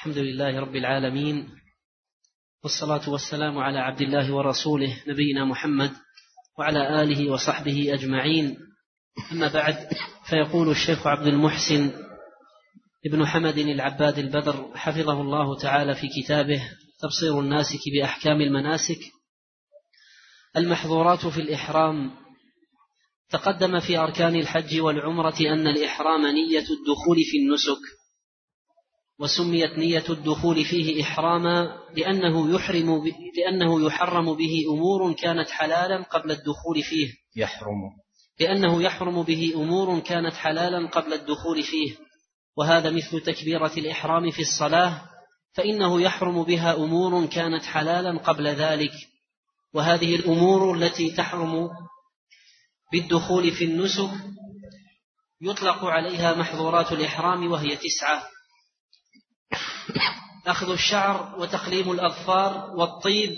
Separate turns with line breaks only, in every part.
الحمد لله رب العالمين، والصلاة والسلام على عبد الله ورسوله نبينا محمد وعلى آله وصحبه أجمعين. أما بعد، فيقول الشيخ عبد المحسن ابن حمد العباد البدر حفظه الله تعالى في كتابه تبصير الناسك بأحكام المناسك: المحظورات في الإحرام. تقدم في أركان الحج والعمرة أن الإحرام نية الدخول في النسك، وسميت نية الدخول فيه إحراما لأنه يحرم به أمور كانت حلالا قبل الدخول فيه. لأنه يحرم به أمور كانت حلالا قبل الدخول فيه، وهذا مثل تكبيرة الإحرام في الصلاة، فإنه يحرم بها أمور كانت حلالا قبل ذلك. وهذه الأمور التي تحرم بالدخول في النسك يطلق عليها محظورات الإحرام، وهي 9: أخذ الشعر، وتقليم الأظفار، والطيب،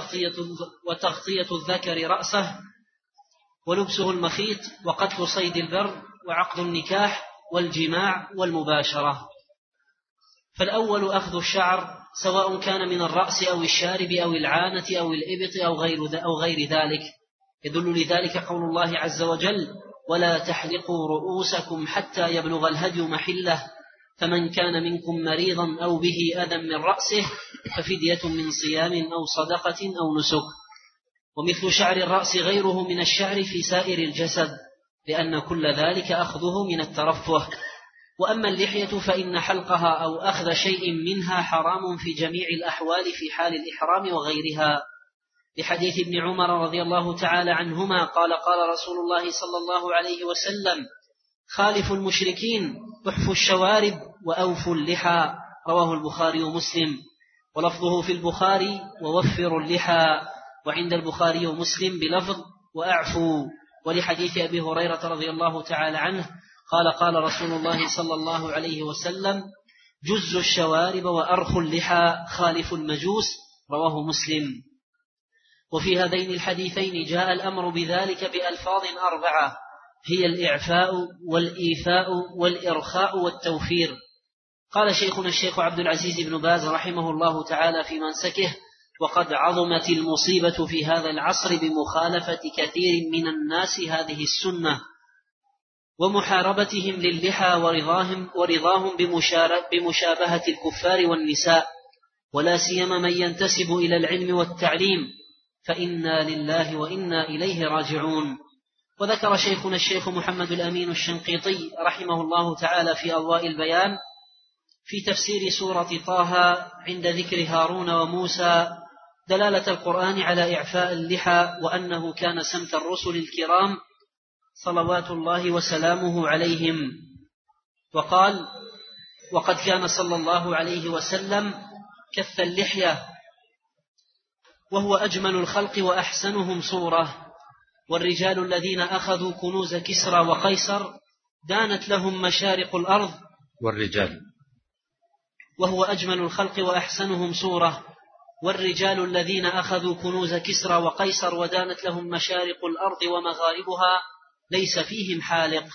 وتغطية الذكر رأسه، ولبسه المخيط، وقتل صيد البر، وعقد النكاح، والجماع، والمباشرة. فالأول أخذ الشعر، سواء كان من الرأس أو الشارب أو العانة أو الإبط أو غير ذلك. يدل لذلك قول الله عز وجل: ولا تحلقوا رؤوسكم حتى يبلغ الهدي محله، فمن كان منكم مريضا أو به أذى من رأسه ففدية من صيام أو صدقة أو نسك. ومثل شعر الرأس غيره من الشعر في سائر الجسد، لأن كل ذلك أخذه من الترفه. وأما اللحية فإن حلقها أو أخذ شيء منها حرام في جميع الأحوال في حال الإحرام وغيرها، لحديث ابن عمر رضي الله تعالى عنهما قال: قال رسول الله صلى الله عليه وسلم: خالفوا المشركين، احفوا الشوارب، وأوفوا اللحى. رواه البخاري ومسلم، ولفظه في البخاري: ووفروا اللحى، وعند البخاري ومسلم بلفظ: وأعفوا. ولحديث أبي هريرة رضي الله تعالى عنه قال: قال رسول الله صلى الله عليه وسلم: جزوا الشوارب وأرخوا اللحى، خالفوا المجوس. رواه مسلم. وفي هذين الحديثين جاء الأمر بذلك بألفاظ 4، هي الإعفاء والإيفاء والإرخاء والتوفير. قال شيخنا الشيخ عبد العزيز بن باز رحمه الله تعالى في منسكه: وقد عظمت المصيبة في هذا العصر بمخالفة كثير من الناس هذه السنة، ومحاربتهم للحى ورضاهم بمشابهة الكفار والنساء، ولا سيما من ينتسب إلى العلم والتعليم، فإنا لله وإنا إليه راجعون. وذكر شيخنا الشيخ محمد الأمين الشنقيطي رحمه الله تعالى في أضواء البيان في تفسير سورة طه عند ذكر هارون وموسى دلالة القرآن على إعفاء اللحى، وأنه كان سمت الرسل الكرام صلوات الله وسلامه عليهم. وقال: وقد كان صلى الله عليه وسلم كث اللحية، وهو أجمل الخلق وأحسنهم صورة. والرجال الذين أخذوا كنوز كسرى وقيصر دانت لهم مشارق الأرض. وهو أجمل الخلق وأحسنهم صورة. والرجال الذين أخذوا كنوز كسرى وقيصر ودانت لهم مشارق الأرض ومغاربها ليس فيهم حالق.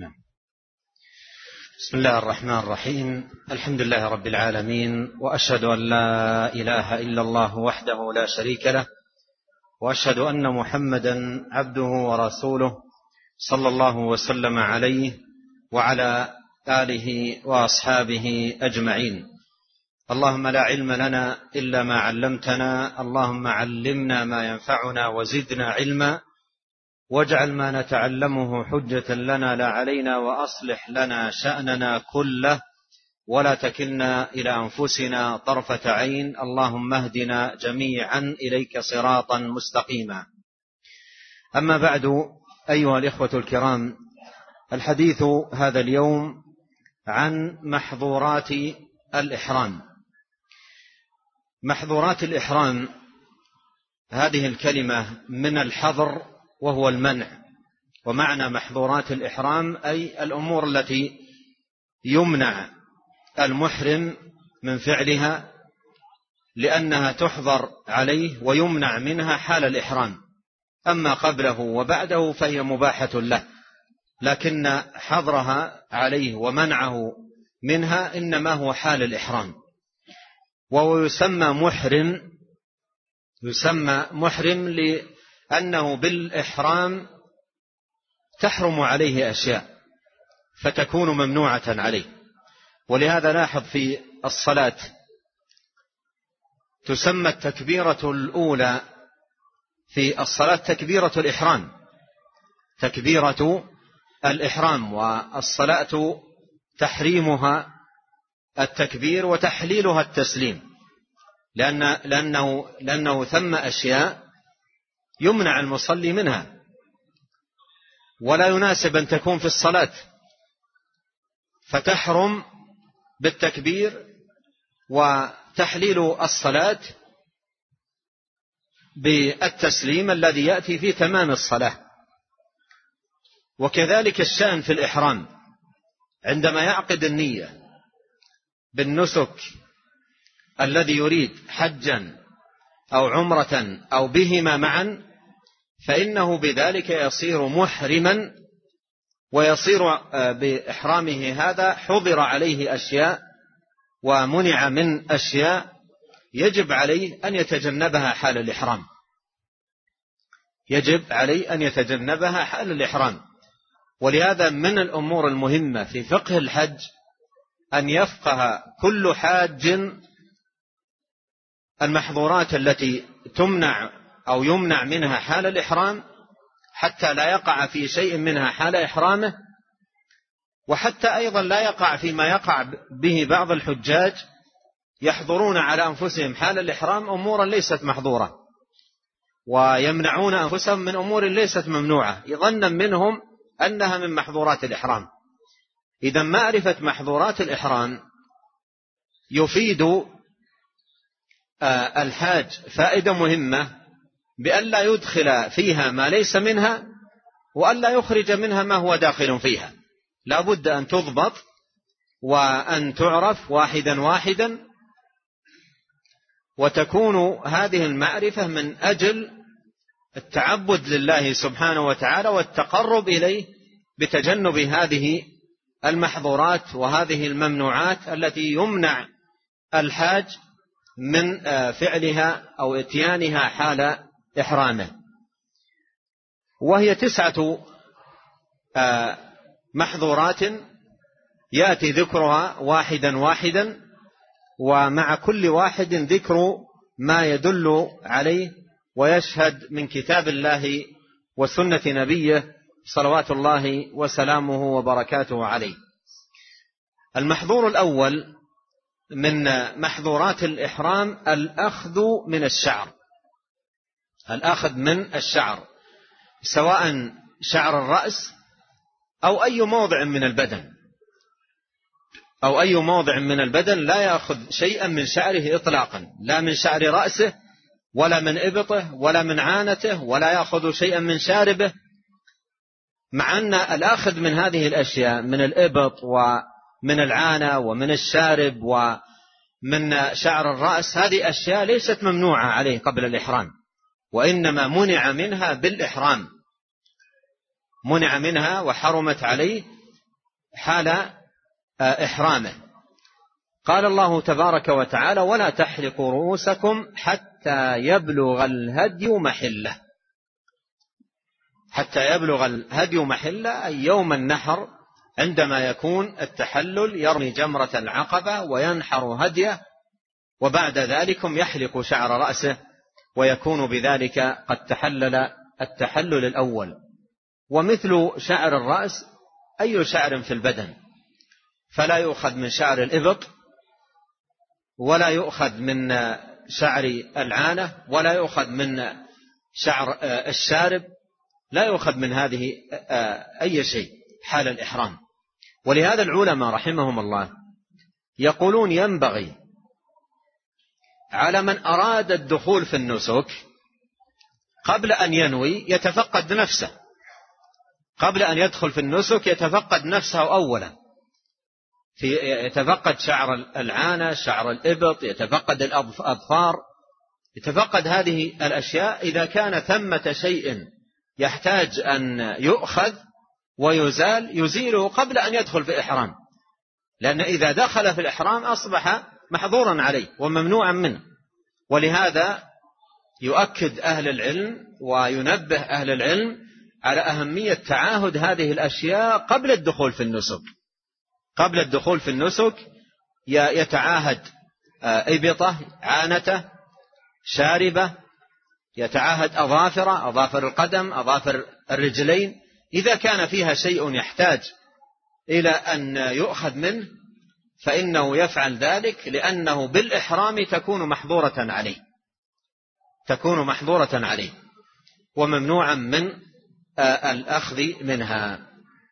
بسم الله الرحمن الرحيم. الحمد لله رب العالمين، وأشهد أن لا إله إلا الله وحده لا شريك له، وأشهد أن محمدا عبده ورسوله صلى الله وسلم عليه وعلى آله وأصحابه أجمعين. اللهم لا علم لنا إلا ما علمتنا، اللهم علمنا ما ينفعنا وزدنا علما، واجعل ما نتعلمه حجة لنا لا علينا، وأصلح لنا شأننا كله، ولا تكلنا إلى أنفسنا طرفة عين. اللهم اهدنا جميعا إليك صراطا مستقيما. أما بعد، أيها الإخوة الكرام، الحديث هذا اليوم عن محظورات الإحرام. محظورات الإحرام هذه الكلمة من الحظر وهو المنع، ومعنى محظورات الإحرام أي الأمور التي يمنع المحرم من فعلها لأنها تحظر عليه ويمنع منها حال الإحرام. أما قبله وبعده فهي مباحة له، لكن حظرها عليه ومنعه منها إنما هو حال الإحرام. وهو يسمى محرم، يسمى محرم لأنه بالإحرام تحرم عليه أشياء فتكون ممنوعة عليه. ولهذا لاحظ في الصلاة تسمى التكبيرة الأولى في الصلاة تكبيرة الإحرام، تكبيرة الإحرام، والصلاة تحريمها التكبير وتحليلها التسليم، لأنه ثم أشياء يمنع المصلي منها ولا يناسب أن تكون في الصلاة، فتحرم بالتكبير وتحليل الصلاة بالتسليم الذي يأتي في تمام الصلاة. وكذلك الشأن في الإحرام، عندما يعقد النية بالنسك الذي يريد حجا أو عمرة أو بهما معا، فإنه بذلك يصير محرما، ويصير بإحرامه هذا حظر عليه أشياء ومنع من أشياء يجب عليه أن يتجنبها حال الإحرام، يجب عليه أن يتجنبها حال الإحرام. ولهذا من الأمور المهمة في فقه الحج أن يفقه كل حاج المحظورات التي تمنع أو يمنع منها حال الإحرام، حتى لا يقع في شيء منها حال إحرامه، وحتى أيضا لا يقع فيما يقع به بعض الحجاج يحضرون على أنفسهم حال الإحرام أمورا ليست محظورة، ويمنعون أنفسهم من أمور ليست ممنوعة ظنا منهم أنها من محظورات الإحرام. إذا معرفة محظورات الإحرام يفيد الحاج فائدة مهمة، بأن لا يدخل فيها ما ليس منها، وأن لا يخرج منها ما هو داخل فيها. لا بد أن تضبط وأن تعرف واحدا واحدا، وتكون هذه المعرفة من أجل التعبد لله سبحانه وتعالى والتقرب إليه بتجنب هذه المحظورات وهذه الممنوعات التي يمنع الحاج من فعلها أو اتيانها حال إحرامه. وهي 9 محظورات يأتي ذكرها واحدا واحدا، ومع كل واحد ذكر ما يدل عليه ويشهد من كتاب الله وسنة نبيه صلوات الله وسلامه وبركاته عليه. المحظور الأول من محظورات الإحرام الأخذ من الشعر، الأخذ من الشعر، سواء شعر الرأس أو أي موضع من البدن، أو أي موضع من البدن لا يأخذ شيئا من شعره إطلاقا، لا من شعر رأسه ولا من إبطه ولا من عانته، ولا يأخذ شيئا من شاربه، مع أن الأخذ من هذه الأشياء من الإبط ومن العانة ومن الشارب ومن شعر الرأس هذه أشياء ليست ممنوعة عليه قبل الإحرام، وإنما منع منها بالإحرام، منع منها وحرمت عليه حال إحرامه. قال الله تبارك وتعالى: ولا تحلقوا رؤوسكم حتى يبلغ الهدي محله. حتى يبلغ الهدي محله أي يوم النحر، عندما يكون التحلل يرمي جمرة العقبة وينحر هديه، وبعد ذلك يحلق شعر رأسه، ويكون بذلك قد تحلل التحلل الأول. ومثل شعر الرأس أي شعر في البدن، فلا يؤخذ من شعر الإبط، ولا يؤخذ من شعر العانة، ولا يؤخذ من شعر الشارب، لا يؤخذ من هذه أي شيء حال الإحرام. ولهذا العلماء رحمهم الله يقولون ينبغي على من أراد الدخول في النسك قبل أن ينوي يتفقد نفسه، قبل أن يدخل في النسك يتفقد نفسه أولا، يتفقد شعر العانة، شعر الإبط، يتفقد الأظفار، يتفقد هذه الأشياء. إذا كان ثمة شيء يحتاج أن يؤخذ ويزال يزيله قبل أن يدخل في الإحرام، لأن إذا دخل في الإحرام أصبح محظورا عليه وممنوعا منه. ولهذا يؤكد أهل العلم وينبه أهل العلم على أهمية تعاهد هذه الأشياء قبل الدخول في النسك. قبل الدخول في النسك يتعاهد إبطة، عانته، شاربة، يتعاهد أظافر القدم، أظافر الرجلين، إذا كان فيها شيء يحتاج إلى أن يؤخذ منه فإنه يفعل ذلك، لأنه بالإحرام تكون محظورة عليه وممنوعا من الأخذ منها.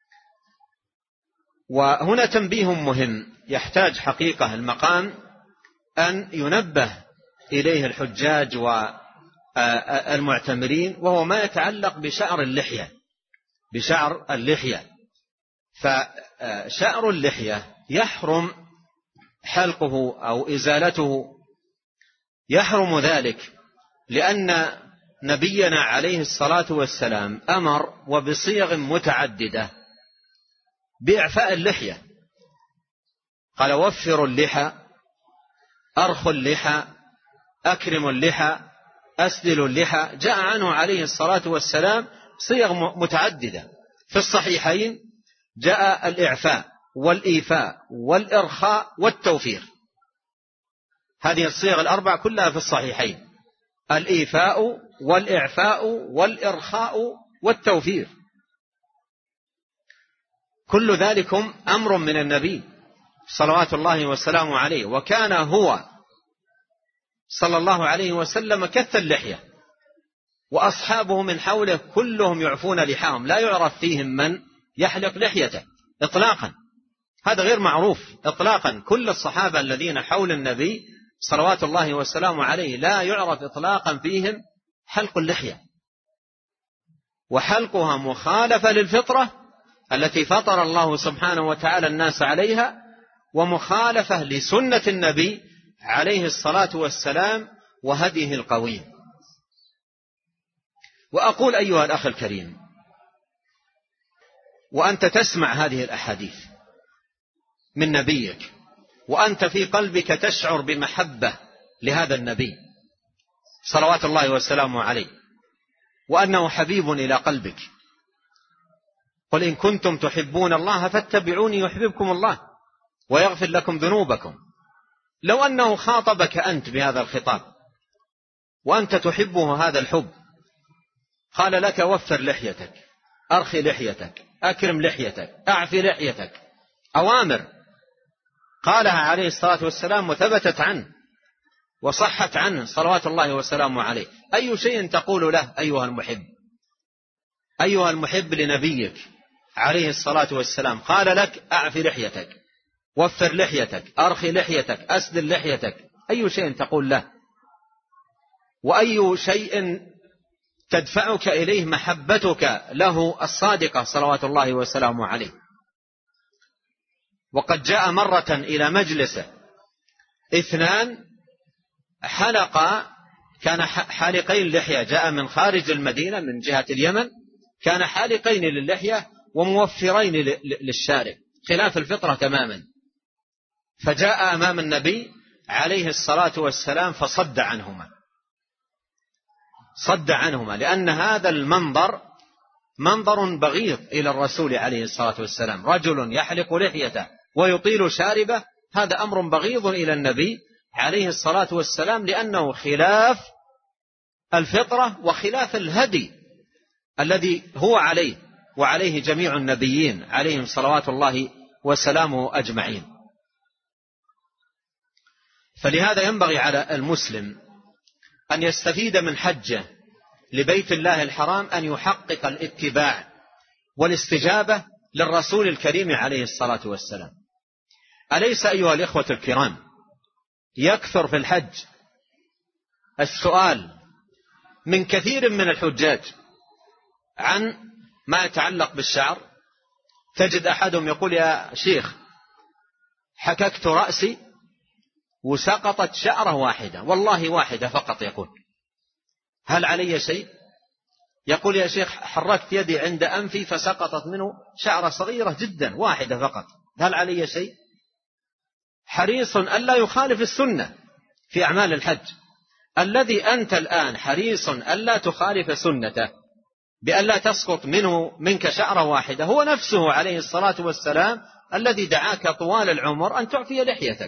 وهنا تنبيه مهم يحتاج حقيقة المقام أن ينبه إليه الحجاج والمعتمرين، وهو ما يتعلق بشعر اللحية. فشعر اللحية يحرم حلقه أو إزالته، يحرم ذلك لأن نبينا عليه الصلاة والسلام أمر وبصيغ متعددة بإعفاء اللحية. قال: وفروا اللحى، أرخوا اللحى، أكرموا اللحى، أسدلوا اللحى. جاء عنه عليه الصلاة والسلام صيغ متعددة. في الصحيحين جاء الإعفاء والإيفاء والإرخاء والتوفير. هذه الصيغ الأربع كلها في الصحيحين: الإيفاء والإعفاء والإرخاء والتوفير. كل ذلكم أمر من النبي صلوات الله وسلامه عليه. وكان هو صلى الله عليه وسلم كث اللحية، وأصحابه من حوله كلهم يعفون لحاهم، لا يعرف فيهم من يحلق لحيته إطلاقا. هذا غير معروف إطلاقا. كل الصحابة الذين حول النبي صلوات الله وسلامه عليه لا يعرف إطلاقا فيهم حلق اللحية، وحلقها مخالفة للفطرة التي فطر الله سبحانه وتعالى الناس عليها، ومخالفة لسنة النبي عليه الصلاة والسلام وهديه القويم. وأقول أيها الأخ الكريم، وأنت تسمع هذه الأحاديث من نبيك، وأنت في قلبك تشعر بمحبة لهذا النبي صلوات الله وسلامه عليه، وأنه حبيب إلى قلبك. قل إن كنتم تحبون الله فاتبعوني يحببكم الله ويغفر لكم ذنوبكم. لو أنه خاطبك أنت بهذا الخطاب وأنت تحبه هذا الحب، قال لك: وفر لحيتك، أرخي لحيتك، أكرم لحيتك، أعفي لحيتك، أوامر قالها عليه الصلاة والسلام وثبتت عنه وصحت عنه صلوات الله وسلامه عليه. أي شيء تقول له أيها المحب، أيها المحب لنبيك عليه الصلاة والسلام؟ قال لك: أعفي لحيتك، وفر لحيتك، أرخي لحيتك، أسدل لحيتك. أي شيء تقول له؟ وأي شيء تدفعك إليه محبتك له الصادقة صلوات الله وسلامه عليه؟ وقد جاء مرة إلى مجلسه 2 حلقا، كان حالقين لحية، جاء من خارج المدينة من جهة اليمن، كان حالقين للحية وموفرين للشارب، خلاف الفطرة تماما. فجاء أمام النبي عليه الصلاة والسلام فصد عنهما، لأن هذا المنظر منظر بغيض إلى الرسول عليه الصلاة والسلام. رجل يحلق لحيته ويطيل شاربه، هذا أمر بغيض إلى النبي عليه الصلاة والسلام، لأنه خلاف الفطرة وخلاف الهدي الذي هو عليه وعليه جميع النبيين عليهم صلوات الله وسلامه أجمعين. فلهذا ينبغي على المسلم أن يستفيد من حجه لبيت الله الحرام أن يحقق الاتباع والاستجابة للرسول الكريم عليه الصلاة والسلام. أليس أيها الإخوة الكرام يكثر في الحج السؤال من كثير من الحجاج عن ما يتعلق بالشعر؟ تجد أحدهم يقول: يا شيخ، حككت رأسي وسقطت شعرة واحدة، والله واحدة فقط. يقول: هل علي شيء؟ يقول: يا شيخ، حركت يدي عند أنفي فسقطت منه شعرة صغيرة جدا واحدة فقط، هل علي شيء؟ حريص ألا يخالف السنة في أعمال الحج. الذي أنت الآن حريص ألا تخالف سنته بألا تسقط منك شعرة واحدة هو نفسه عليه الصلاة والسلام الذي دعاك طوال العمر أن تعفي لحيتك،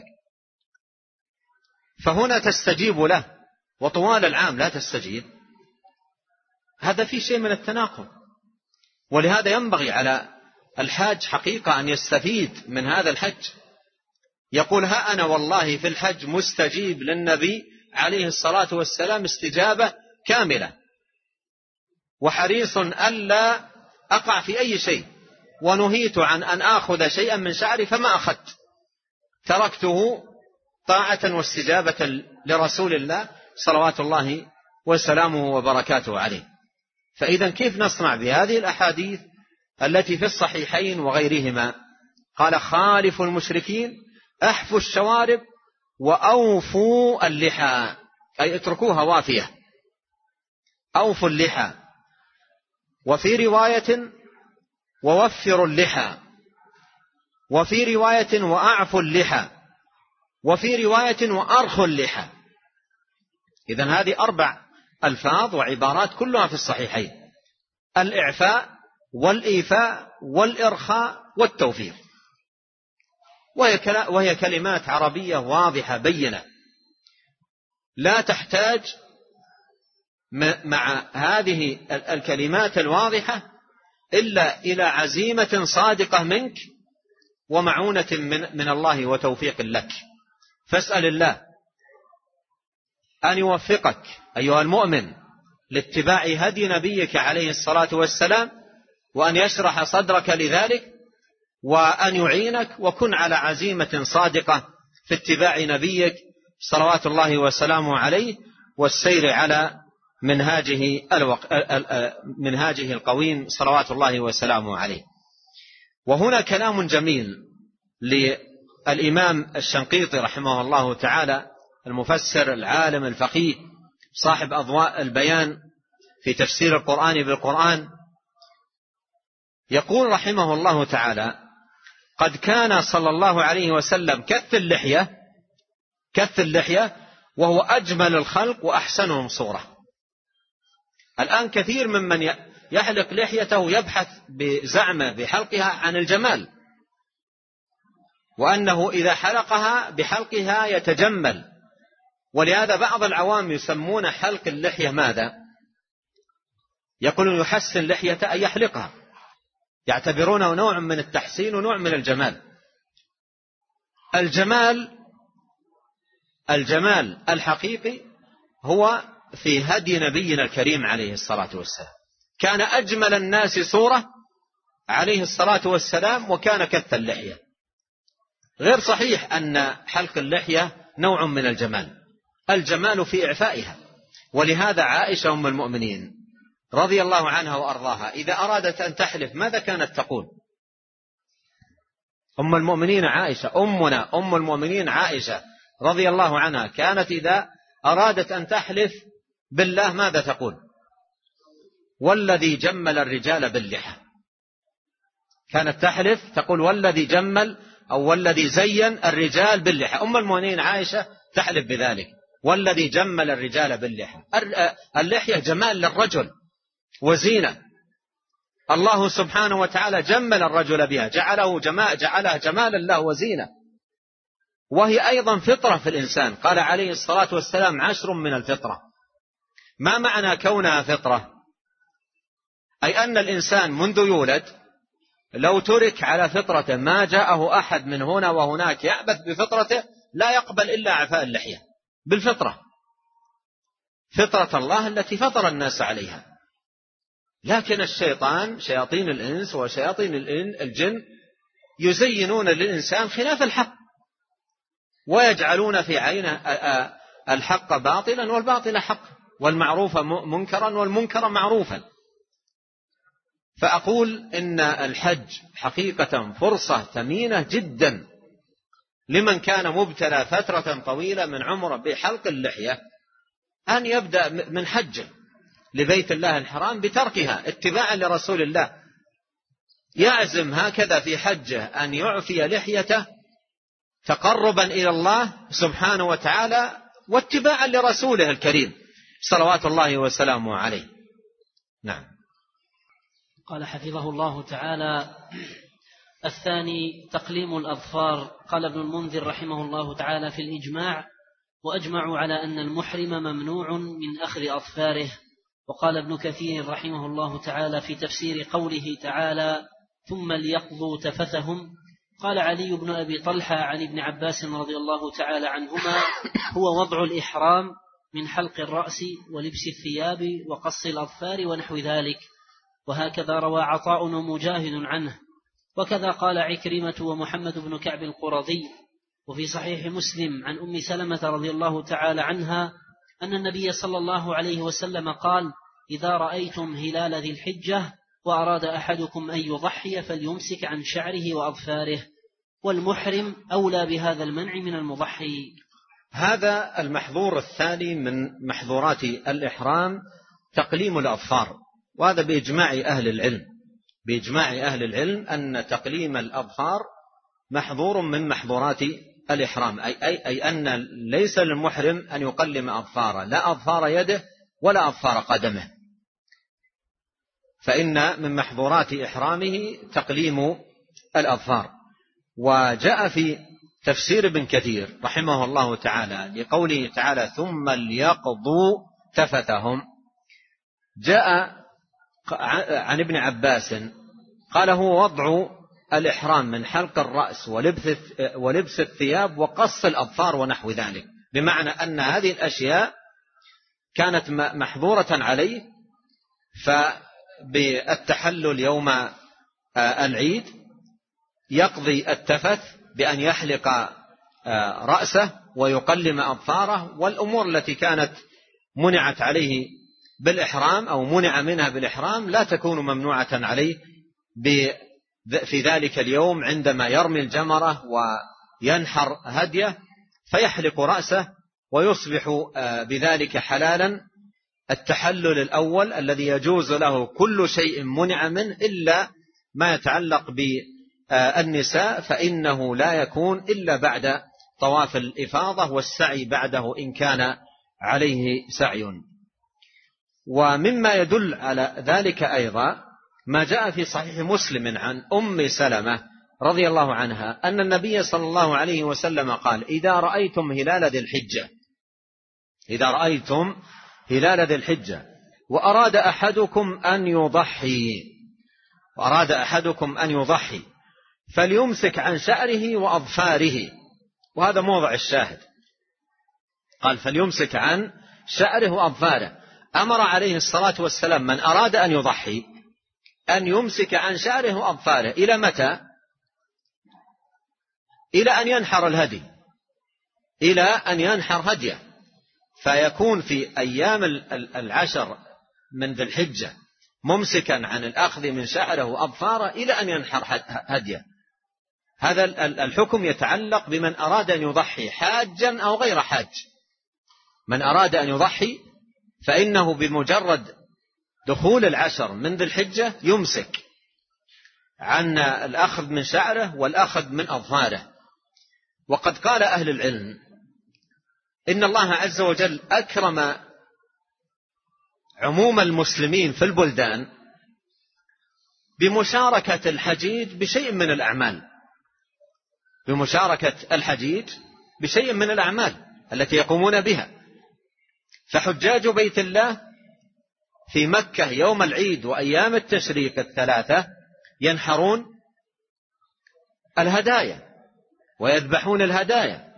فهنا تستجيب له وطوال العام لا تستجيب. هذا في شيء من التناقض. ولهذا ينبغي على الحاج حقيقة أن يستفيد من هذا الحج. يقول ها أنا والله في الحج مستجيب للنبي عليه الصلاة والسلام استجابة كاملة، وحريص ألا أقع في أي شيء، ونهيت عن أن آخذ شيئا من شعري فما أخذت، تركته طاعة واستجابة لرسول الله صلوات الله وسلامه وبركاته عليه. فإذا كيف نصنع بهذه الأحاديث التي في الصحيحين وغيرهما؟ قال خالفوا المشركين، احفوا الشوارب، وأوفوا اللحى، أي اتركوها وافية، أوفوا اللحى. وفي رواية ووفروا اللحى، وفي رواية وأعفوا اللحى، وفي رواية وأرخوا اللحى. إذن هذه 4 ألفاظ وعبارات كلها في الصحيحين: الإعفاء والإيفاء والإرخاء والتوفير، وهي كلمات عربية واضحة بينة، لا تحتاج مع هذه الكلمات الواضحة إلا إلى عزيمة صادقة منك ومعونة من الله وتوفيق لك. فاسأل الله أن يوفقك أيها المؤمن لاتباع هدي نبيك عليه الصلاة والسلام، وأن يشرح صدرك لذلك، وأن يعينك، وكن على عزيمة صادقة في اتباع نبيك صلوات الله وسلامه عليه، والسير على منهاجه القويم صلوات الله وسلامه عليه. وهنا كلام جميل للإمام الشنقيطي رحمه الله تعالى، المفسر العالم الفقيه صاحب أضواء البيان في تفسير القرآن بالقرآن. يقول رحمه الله تعالى: قد كان صلى الله عليه وسلم كث اللحية وهو أجمل الخلق وأحسنهم صورة. الآن كثير ممن يحلق لحيته يبحث بزعمه بحلقها عن الجمال، وأنه إذا حلقها بحلقها يتجمل. ولهذا بعض العوام يسمون حلق اللحية ماذا؟ يقولون يحسن لحيته أن يحلقها، يعتبرونه نوع من التحسين ونوع من الجمال. الجمال الحقيقي هو في هدي نبينا الكريم عليه الصلاة والسلام. كان أجمل الناس صورة عليه الصلاة والسلام، وكان كث اللحية. غير صحيح أن حلق اللحية نوع من الجمال في إعفائها. ولهذا عائشة أم المؤمنين رضي الله عنها وأرضاها إذا أرادت أن تحلف ماذا كانت تقول؟ أم المؤمنين عائشة، أم المؤمنين عائشة رضي الله عنها كانت إذا أرادت أن تحلف بالله ماذا تقول؟ والذي جمل الرجال باللحى. كانت تحلف تقول والذي جمل أو والذي زين الرجال باللحى. أم المؤمنين عائشة تحلف بذلك، والذي جمل الرجال باللحى. اللحية جمال للرجل وزينة. الله سبحانه وتعالى جمل الرجل بها، جعلها جمالا له وزينة، وهي أيضا فطرة في الإنسان. قال عليه الصلاة والسلام 10 من الفطرة. ما معنى كونها فطرة؟ أي أن الإنسان منذ يولد لو ترك على فطرته ما جاءه أحد من هنا وهناك يعبث بفطرته لا يقبل إلا عفاء اللحية بالفطرة، فطرة الله التي فطر الناس عليها. لكن الشيطان، شياطين الإنس وشياطين الجن، يزينون للإنسان خلاف الحق، ويجعلون في عينه الحق باطلا والباطل حق، والمعروف منكرا والمنكر معروفا. فأقول إن الحج حقيقة فرصة ثمينة جدا لمن كان مبتلى فترة طويلة من عمره بحلق اللحية أن يبدأ من حجه لبيت الله الحرام بتركها اتباعا لرسول الله. يعزم هكذا في حجه أن يعفي لحيته تقربا إلى الله سبحانه وتعالى واتباعا لرسوله الكريم صلوات الله وسلامه عليه. نعم.
قال حفظه الله تعالى: الثاني تقليم الأظفار. قال ابن المنذر رحمه الله تعالى في الإجماع: وأجمعوا على أن المحرم ممنوع من أخذ أظفاره. وقال ابن كثير رحمه الله تعالى في تفسير قوله تعالى: ثم ليقضوا تفثهم، قال علي بن أبي طلحة عن ابن عباس رضي الله تعالى عنهما: هو وضع الإحرام من حلق الرأس ولبس الثياب وقص الأظفار ونحو ذلك. وهكذا روى عطاء ومجاهد عنه، وكذا قال عكرمة ومحمد بن كعب القرظي. وفي صحيح مسلم عن أم سلمة رضي الله تعالى عنها أن النبي صلى الله عليه وسلم قال: إذا رأيتم هلال ذي الحجة وأراد أحدكم أن يضحي فليمسك عن شعره وأظفاره، والمحرم أولى بهذا المنع من المضحي.
هذا المحظور الثاني من محظورات الإحرام تقليم الأظفار، وهذا بإجماع أهل العلم، بإجماع أهل العلم أن تقليم الأظفار محظور من محظورات الإحرام، أي أن ليس للمحرم أن يقلم أظفاره، لا أظفار يده ولا أظفار قدمه، فإن من محظورات إحرامه تقليم الأظفار. وجاء في تفسير ابن كثير رحمه الله تعالى لقوله تعالى: ثم ليقضوا تفثهم، جاء عن ابن عباس قال: هو وضع الإحرام من حلق الرأس ولبس الثياب وقص الأظفار ونحو ذلك، بمعنى أن هذه الأشياء كانت محظورة عليه، فبالتحلل يوم العيد يقضي التفث بأن يحلق رأسه ويقلم أظفاره، والأمور التي كانت منعت عليه بالإحرام أو منع منها بالإحرام لا تكون ممنوعة عليه في ذلك اليوم عندما يرمي الجمرة وينحر هديه، فيحلق رأسه ويصبح بذلك حلالا. التحلل الأول الذي يجوز له كل شيء منع منه إلا ما يتعلق بالنساء، فإنه لا يكون إلا بعد طواف الإفاضة والسعي بعده إن كان عليه سعي. ومما يدل على ذلك أيضا ما جاء في صحيح مسلم عن أم سلمة رضي الله عنها أن النبي صلى الله عليه وسلم قال: إذا رأيتم هلال ذي الحجة، إذا رأيتم هلال ذي الحجة وأراد أحدكم أن يضحي فليمسك عن شعره وأظفاره. وهذا موضع الشاهد، قال: فليمسك عن شعره وأظفاره. أمر عليه الصلاة والسلام من أراد أن يضحي أن يمسك عن شعره وأظفاره. إلى متى؟ إلى أن ينحر الهدي، إلى أن ينحر هديه، فيكون في أيام العشر من ذي الحجة ممسكا عن الأخذ من شعره وأظفاره إلى أن ينحر هديه. هذا الحكم يتعلق بمن أراد أن يضحي حاجا أو غير حاج. من أراد أن يضحي فإنه بمجرد دخول العشر من ذي الحجة يمسك عن الأخذ من شعره والأخذ من أظفاره. وقد قال أهل العلم إن الله عز وجل أكرم عموم المسلمين في البلدان بمشاركة الحجيج بشيء من الأعمال، بمشاركة الحجيج بشيء من الأعمال التي يقومون بها. فحجاج بيت الله في مكة يوم العيد وأيام التشريق الثلاثة ينحرون الهدايا ويذبحون الهدايا،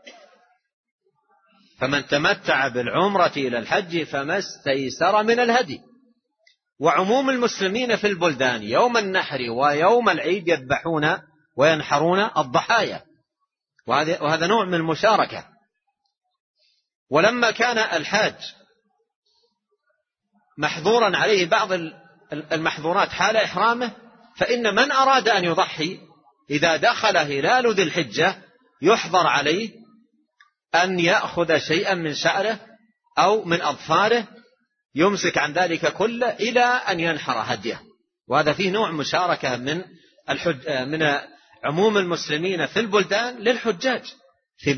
فمن تمتع بالعمرة إلى الحج فما استيسر من الهدي. وعموم المسلمين في البلدان يوم النحر ويوم العيد يذبحون وينحرون الضحايا، وهذا نوع من المشاركة. ولما كان الحاج محظورا عليه بعض المحظورات حال إحرامه، فإن من أراد أن يضحي إذا دخل هلال ذي الحجة يحظر عليه أن يأخذ شيئا من شعره أو من أظفاره يمسك عن ذلك كله إلى أن ينحر هديه. وهذا فيه نوع مشاركة من عموم المسلمين في البلدان للحجاج في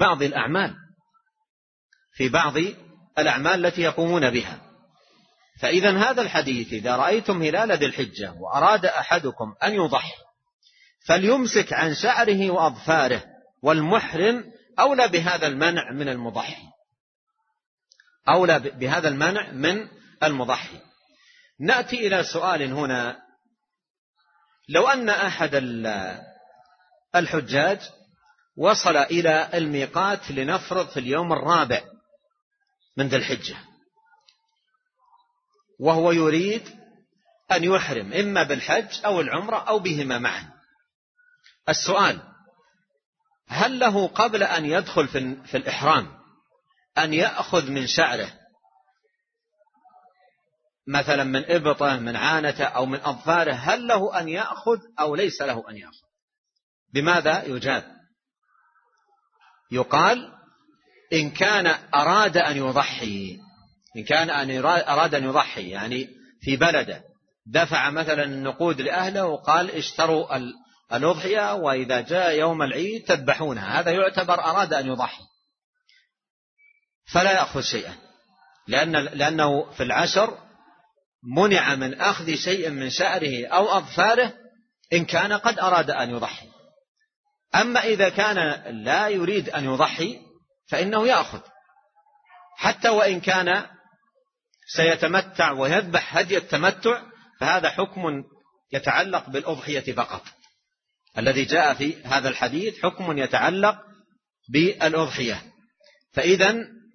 بعض الأعمال التي يقومون بها. فإذا هذا الحديث: إذا رأيتم هلال ذي الحجة وأراد أحدكم أن يضحي فليمسك عن شعره وأظفاره، والمحرم أولى بهذا المنع من المضحي، نأتي إلى سؤال هنا: لو أن أحد الحجاج وصل إلى الميقات لنفرض في اليوم 4 من ذي الحجة، وهو يريد أن يحرم إما بالحج أو العمرة أو بهما معا، السؤال: هل له قبل أن يدخل في الإحرام أن يأخذ من شعره مثلا من إبطه من عانته أو من أظفاره؟ هل له أن يأخذ أو ليس له أن يأخذ؟ بماذا يجاب؟ يقال: إن كان أراد أن يضحي، يعني في بلده دفع مثلا النقود لأهله وقال: اشتروا الأضحية وإذا جاء يوم العيد تذبحونها، هذا يعتبر أراد أن يضحي، فلا يأخذ شيئا، لأنه في العشر منع من أخذ شيء من شعره أو أظفاره إن كان قد أراد أن يضحي. أما إذا كان لا يريد أن يضحي فإنه يأخذ، حتى وإن كان سيتمتع ويذبح هدي التمتع، فهذا حكم يتعلق بالأضحية فقط. الذي جاء في هذا الحديث حكم يتعلق بالأضحية، فإذا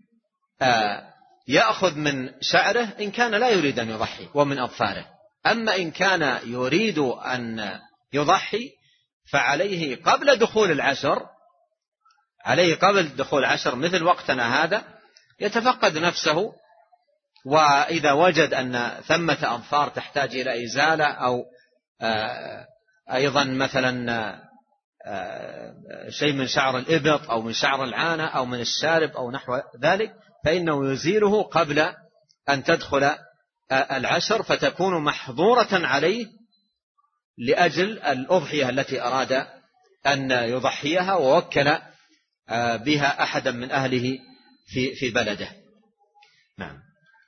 يأخذ من شعره إن كان لا يريد أن يضحي ومن أظفاره. أما إن كان يريد أن يضحي فعليه قبل دخول العشر مثل وقتنا هذا يتفقد نفسه، وإذا وجد أن ثمة أظفار تحتاج إلى إزالة أو أيضا مثلا شيء من شعر الإبط أو من شعر العانة أو من الشارب أو نحو ذلك، فإنه يزيله قبل أن تدخل العشر، فتكون محظورة عليه لأجل الأضحية التي أراد أن يضحيها ووكل بها أحدا من أهله في بلده. نعم.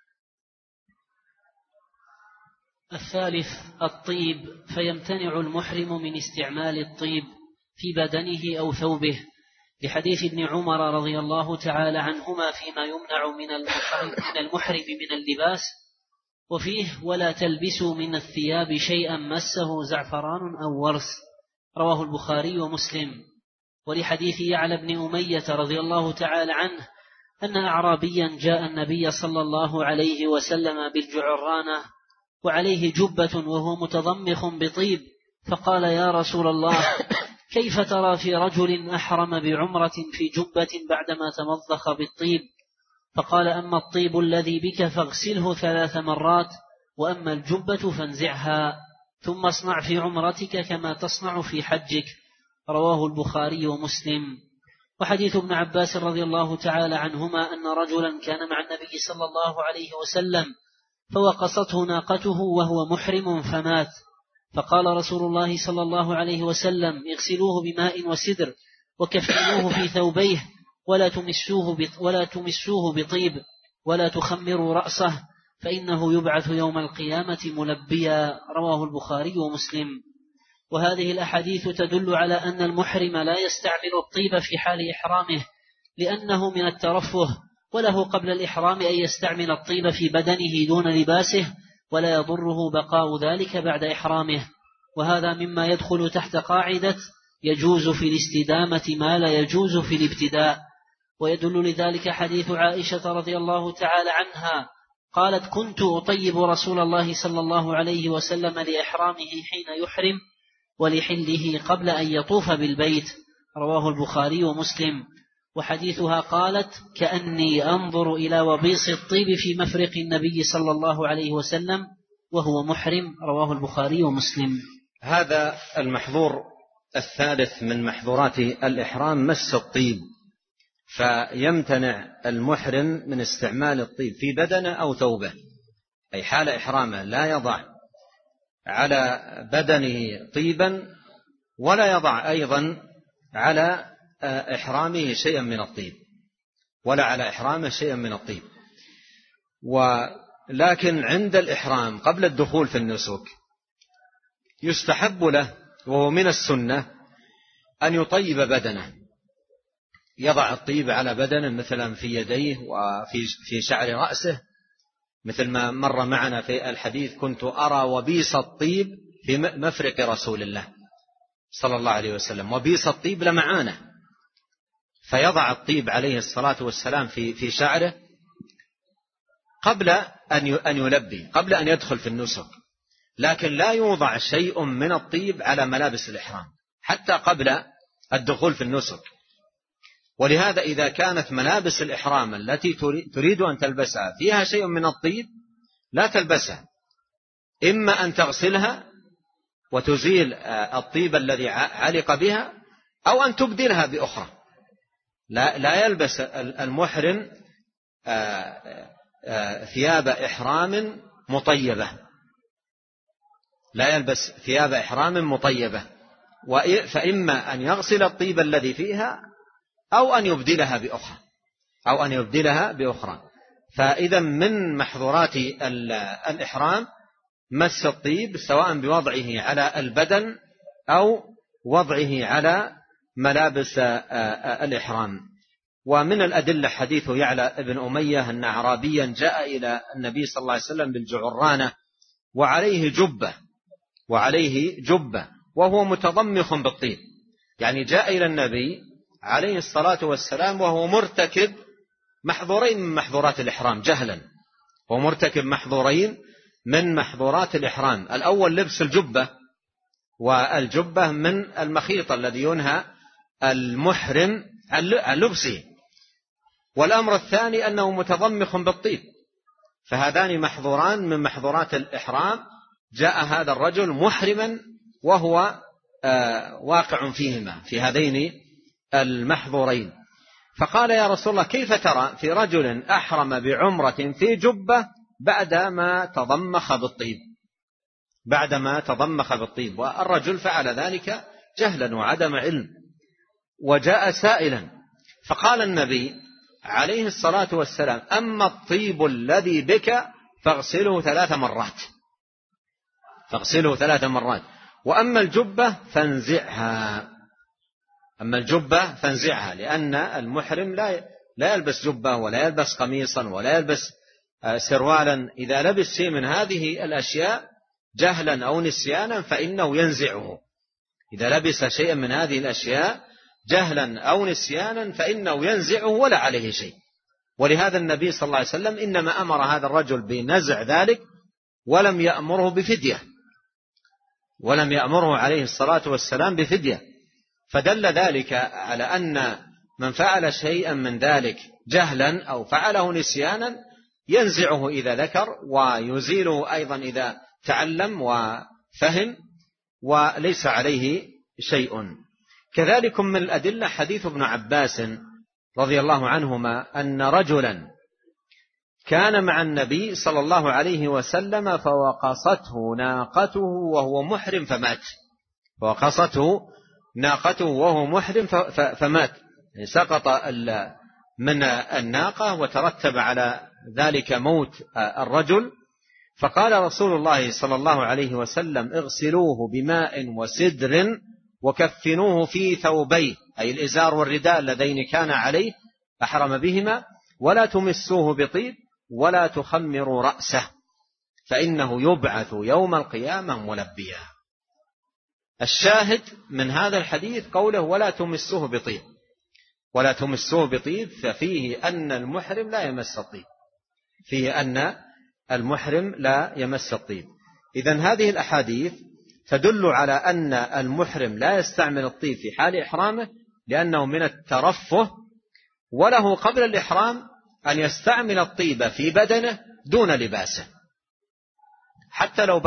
الثالث: الطيب، فيمتنع المحرم من استعمال الطيب في بدنه أو ثوبه، لحديث ابن عمر رضي الله تعالى عنهما فيما يمنع من المحرم من اللباس، وفيه: ولا تلبسوا من الثياب شيئا مسه زعفران أو ورس، رواه البخاري ومسلم. ولحديث يعلى بن أمية رضي الله تعالى عنه أن أعرابيا جاء النبي صلى الله عليه وسلم بالجعرانة وعليه جبة وهو متضمخ بطيب، فقال: يا رسول الله، كيف ترى في رجل أحرم بعمرة في جبة بعدما تمضخ بالطيب؟ فقال: أما الطيب الذي بك فاغسله 3 مرات، وأما الجبة فانزعها، ثم اصنع في عمرتك كما تصنع في حجك، رواه البخاري ومسلم. وحديث ابن عباس رضي الله تعالى عنهما أن رجلا كان مع النبي صلى الله عليه وسلم فوقصته ناقته وهو محرم فمات، فقال رسول الله صلى الله عليه وسلم: اغسلوه بماء وسدر وكفنوه في ثوبيه ولا تمسوه بطيب ولا تخمروا رأسه، فإنه يبعث يوم القيامة ملبيا، رواه البخاري ومسلم. وهذه الأحاديث تدل على أن المحرم لا يستعمل الطيب في حال إحرامه لأنه من الترفه، وله قبل الإحرام أن يستعمل الطيب في بدنه دون لباسه، ولا يضره بقاء ذلك بعد إحرامه. وهذا مما يدخل تحت قاعدة يجوز في الاستدامة ما لا يجوز في الابتداء. ويدل لذلك حديث عائشة رضي الله تعالى عنها قالت: كنت أطيب رسول الله صلى الله عليه وسلم لإحرامه حين يحرم ولحله قبل أن يطوف بالبيت، رواه البخاري ومسلم. وحديثها قالت: كأني أنظر إلى وبيص الطيب في مفرق النبي صلى الله عليه وسلم وهو محرم، رواه البخاري ومسلم.
هذا المحظور الثالث من محظورات الإحرام مس الطيب، فيمتنع المحرم من استعمال الطيب في بدنه أو ثوبه، أي حال إحرامه لا يضع على بدنه طيبا ولا يضع أيضا على إحرامه شيئا من الطيب، ولا على إحرامه شيئا من الطيب. ولكن عند الإحرام قبل الدخول في النسك يستحب له، وهو من السنة، أن يطيب بدنه، يضع الطيب على بدنه مثلا في يديه وفي شعر رأسه، مثل ما مر معنا في الحديث: كنت أرى وبيص الطيب في مفرق رسول الله صلى الله عليه وسلم. وبيص الطيب لمعانه، فيضع الطيب عليه الصلاة والسلام في شعره قبل أن يلبي، قبل أن يدخل في النسك. لكن لا يوضع شيء من الطيب على ملابس الإحرام حتى قبل الدخول في النسك. ولهذا إذا كانت ملابس الإحرام التي تريد أن تلبسها فيها شيء من الطيب لا تلبسها، إما أن تغسلها وتزيل الطيب الذي علق بها، أو أن تبدلها بأخرى. لا يلبس المحرم ثياب إحرام مطيبة، لا يلبس ثياب إحرام مطيبة، فإما أن يغسل الطيب الذي فيها أو أن يبدلها بأخرى. فإذا من محظورات الإحرام مس الطيب، سواء بوضعه على البدن أو وضعه على ملابس الإحرام. ومن الأدلة حديث يعلى ابن أمية أن أعرابيا جاء إلى النبي صلى الله عليه وسلم بالجعرانة وعليه جبة وهو متضمخ بالطيب، يعني جاء إلى النبي عليه الصلاة والسلام وهو مرتكب محظورين من محظورات الإحرام جهلا، ومرتكب محظورين من محظورات الإحرام. الأول لبس الجبة، والجبة من المخيط الذي ينهى المحرم عن لبسه. والأمر الثاني أنه متضمخ بالطيب، فهذان محظوران من محظورات الإحرام. جاء هذا الرجل محرما وهو واقع فيهما، في هذين المحظورين. فقال: يا رسول الله، كيف ترى في رجل أحرم بعمرة في جبة بعدما تضمخ بالطيب؟ والرجل فعل ذلك جهلا وعدم علم، وجاء سائلا. فقال النبي عليه الصلاة والسلام: أما الطيب الذي بك فاغسله 3 مرات، وأما الجبة فانزعها، لأن المحرم لا يلبس جبة ولا يلبس قميصا ولا يلبس سروالا. إذا لبس شيء من هذه الأشياء جهلا أو نسيانا فإنه ينزعه. إذا لبس شيئا من هذه الأشياء جهلا أو نسيانا فإنه ينزعه ولا عليه شيء. ولهذا النبي صلى الله عليه وسلم إنما أمر هذا الرجل بنزع ذلك ولم يأمره بفدية، ولم يأمره عليه الصلاة والسلام بفدية. فدل ذلك على أن من فعل شيئا من ذلك جهلا أو فعله نسيانا ينزعه إذا ذكر، ويزيله أيضا إذا تعلم وفهم، وليس عليه شيء. كذلك من الأدلة حديث ابن عباس رضي الله عنهما أن رجلا كان مع النبي صلى الله عليه وسلم فوقصته ناقته وهو محرم فمات، سقط من الناقة وترتب على ذلك موت الرجل. فقال رسول الله صلى الله عليه وسلم: اغسلوه بماء وسدر وكفنوه في ثوبيه، أي الإزار والرداء اللذين كان عليه أحرم بهما، ولا تمسوه بطيب ولا تخمروا رأسه فإنه يبعث يوم القيامة ملبيا. الشاهد من هذا الحديث قوله ولا تمسوه بطيب، ففيه أن المحرم لا يمس الطيب. إذن هذه الأحاديث تدل على أن المحرم لا يستعمل الطيب في حال إحرامه، لأنه من الترفه، وله قبل الإحرام أن يستعمل الطيب في بدنه دون لباسه، حتى لو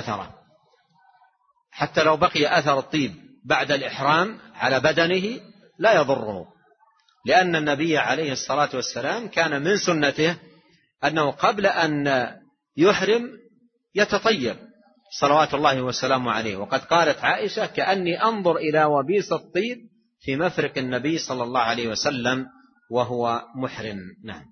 بقي أثر الطيب بعد الإحرام على بدنه لا يضره، لأن النبي عليه الصلاة والسلام كان من سنته أنه قبل أن يحرم يتطيب صلوات الله وسلامه عليه. وقد قالت عائشة: كأني أنظر إلى وبيص الطيب في مفرق النبي صلى الله عليه وسلم وهو محرم. نعم.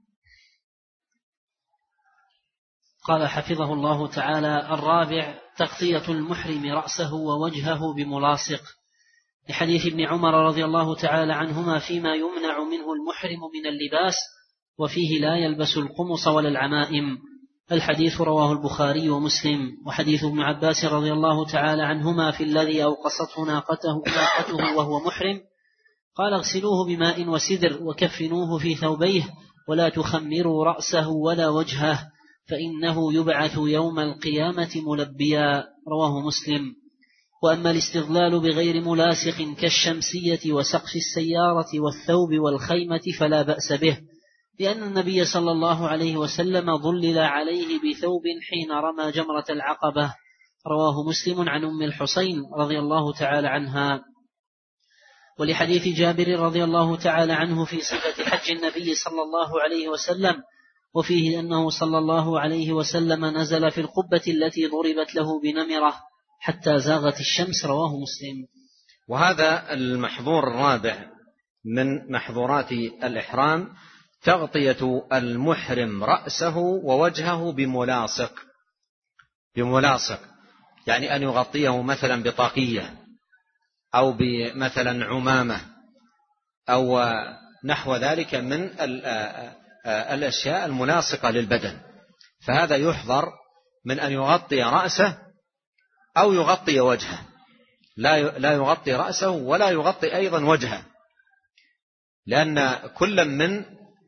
قال حفظه الله تعالى: الرابع تغطية المحرم رأسه ووجهه بملاصق، لحديث ابن عمر رضي الله تعالى عنهما فيما يمنع منه المحرم من اللباس، وفيه لا يلبس القمص ولا العمائم. الحديث رواه البخاري ومسلم. وحديث ابن عباس رضي الله تعالى عنهما في الذي أوقصته ناقته وهو محرم قال: اغسلوه بماء وسدر وكفنوه في ثوبيه ولا تخمروا رأسه ولا وجهه فإنه يبعث يوم القيامة ملبيا. رواه مسلم. وأما الاستظلال بغير ملاصق كالشمسية وسقف السيارة والثوب والخيمة فلا بأس به، لأن النبي صلى الله عليه وسلم ظلل عليه بثوب حين رمى جمرة العقبة. رواه مسلم عن أم الحسين رضي الله تعالى عنها. ولحديث جابر رضي الله تعالى عنه في صفة حج النبي صلى الله عليه وسلم، وفيه أنه صلى الله عليه وسلم نزل في القبة التي ضربت له بنمرة حتى زاغت الشمس. رواه مسلم.
وهذا المحظور الرابع من محظورات الإحرام: تغطية المحرم رأسه ووجهه بملاصق، يعني أن يغطيه مثلا بطاقية أو بمثلا عمامة أو نحو ذلك من الأشياء الملاصقة للبدن. فهذا يحذر من أن يغطي رأسه أو يغطي وجهه، لا يغطي رأسه ولا يغطي أيضا وجهه، لأن كل من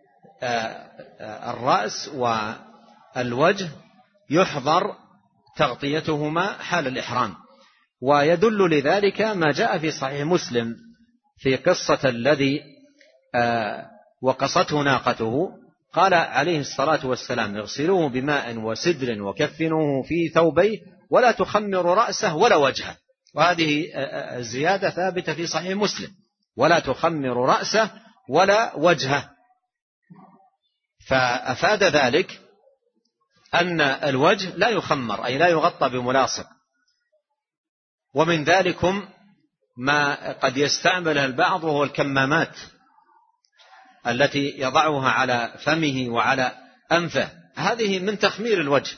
الرأس والوجه يحظر تغطيتهما حال الإحرام. ويدل لذلك ما جاء في صحيح مسلم في قصة الذي وقصته ناقته، قال عليه الصلاة والسلام: اغسلوه بماء وسدر وكفنوه في ثوبيه ولا تخمروا رأسه ولا وجهه. وهذه الزيادة ثابتة في صحيح مسلم: ولا تخمروا رأسه ولا وجهه. فأفاد ذلك أن الوجه لا يخمر، أي لا يغطى بملاصق. ومن ذلكم ما قد يستعملها البعض وهو الكمامات التي يضعها على فمه وعلى أنفه، هذه من تخمير الوجه.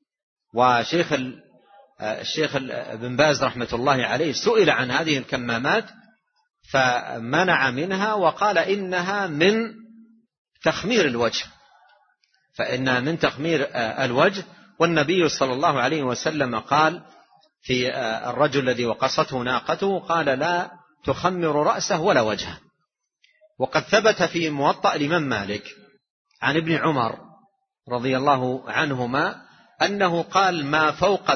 الشيخ ابن باز رحمة الله عليه سئل عن هذه الكمامات فمنع منها وقال إنها من تخمير الوجه، فإنها من تخمير الوجه. والنبي صلى الله عليه وسلم قال في الرجل الذي وقصته ناقته، قال: لا تخمر رأسه ولا وجهه. وقد ثبت في موطأ الإمام مالك عن ابن عمر رضي الله عنهما أنه قال: ما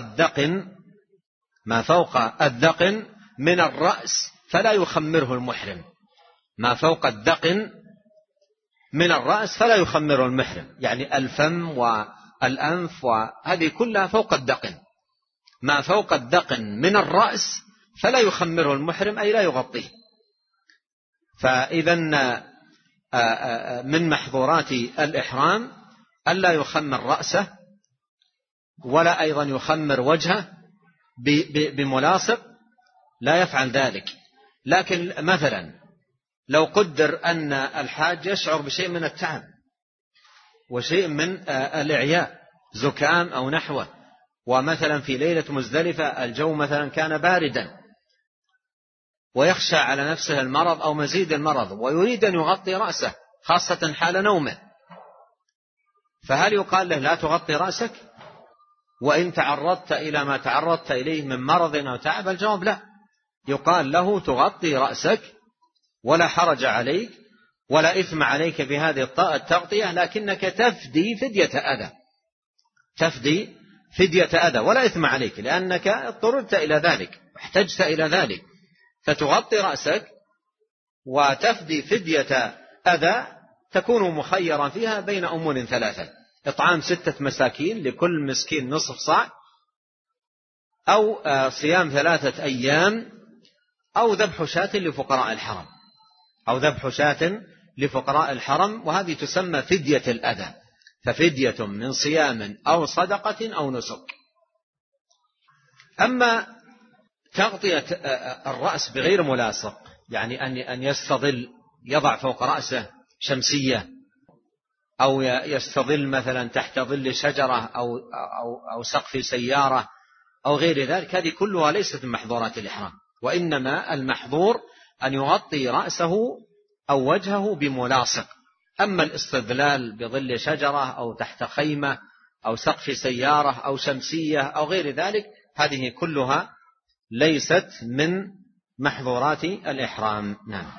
فوق الذقن من الرأس فلا يخمره المحرم. ما فوق الذقن من الرأس فلا يخمره المحرم، يعني الفم والأنف وهذه كلها فوق الذقن. ما فوق الذقن من الرأس فلا يخمره المحرم، أي لا يغطيه. فإذا من محظورات الإحرام ألا يخمر رأسه ولا أيضا يخمر وجهه بملاصق، لا يفعل ذلك. لكن مثلا لو قدر أن الحاج يشعر بشيء من التعب وشيء من الإعياء، زكام أو نحوه، ومثلا في ليلة مزدلفة الجو مثلا كان باردا ويخشى على نفسه المرض أو مزيد المرض ويريد أن يغطي رأسه خاصة حال نومه، فهل يقال له لا تغطي رأسك وإن تعرضت إلى ما تعرضت إليه من مرض أو تعب؟ الجواب لا، يقال له تغطي رأسك ولا حرج عليك ولا إثم عليك بهذه التغطية، لكنك تفدي فدية أذى ولا إثم عليك، لأنك اضطررت إلى ذلك واحتجت إلى ذلك، فتغطي رأسك وتفدي فدية أذى، تكون مخيرا فيها بين أمور ثلاثة: إطعام 6 مساكين لكل مسكين نصف صاع، أو صيام 3 أيام، أو ذبح شاة لفقراء الحرم، وهذه تسمى فدية الأذى، ففدية من صيام أو صدقة أو نسك. أما تغطية الرأس بغير ملاصق، يعني أن يستظل، يضع فوق رأسه شمسية، أو يستظل مثلا تحت ظل شجرة أو سقف سيارة أو غير ذلك، هذه كلها ليست من محظورات الإحرام، وإنما المحظور أن يغطي رأسه أو وجهه بملاصق. أما الاستظلال بظل شجرة أو تحت خيمة أو سقف سيارة أو شمسية أو غير ذلك، هذه كلها ليست من محظورات الإحرام. نعم.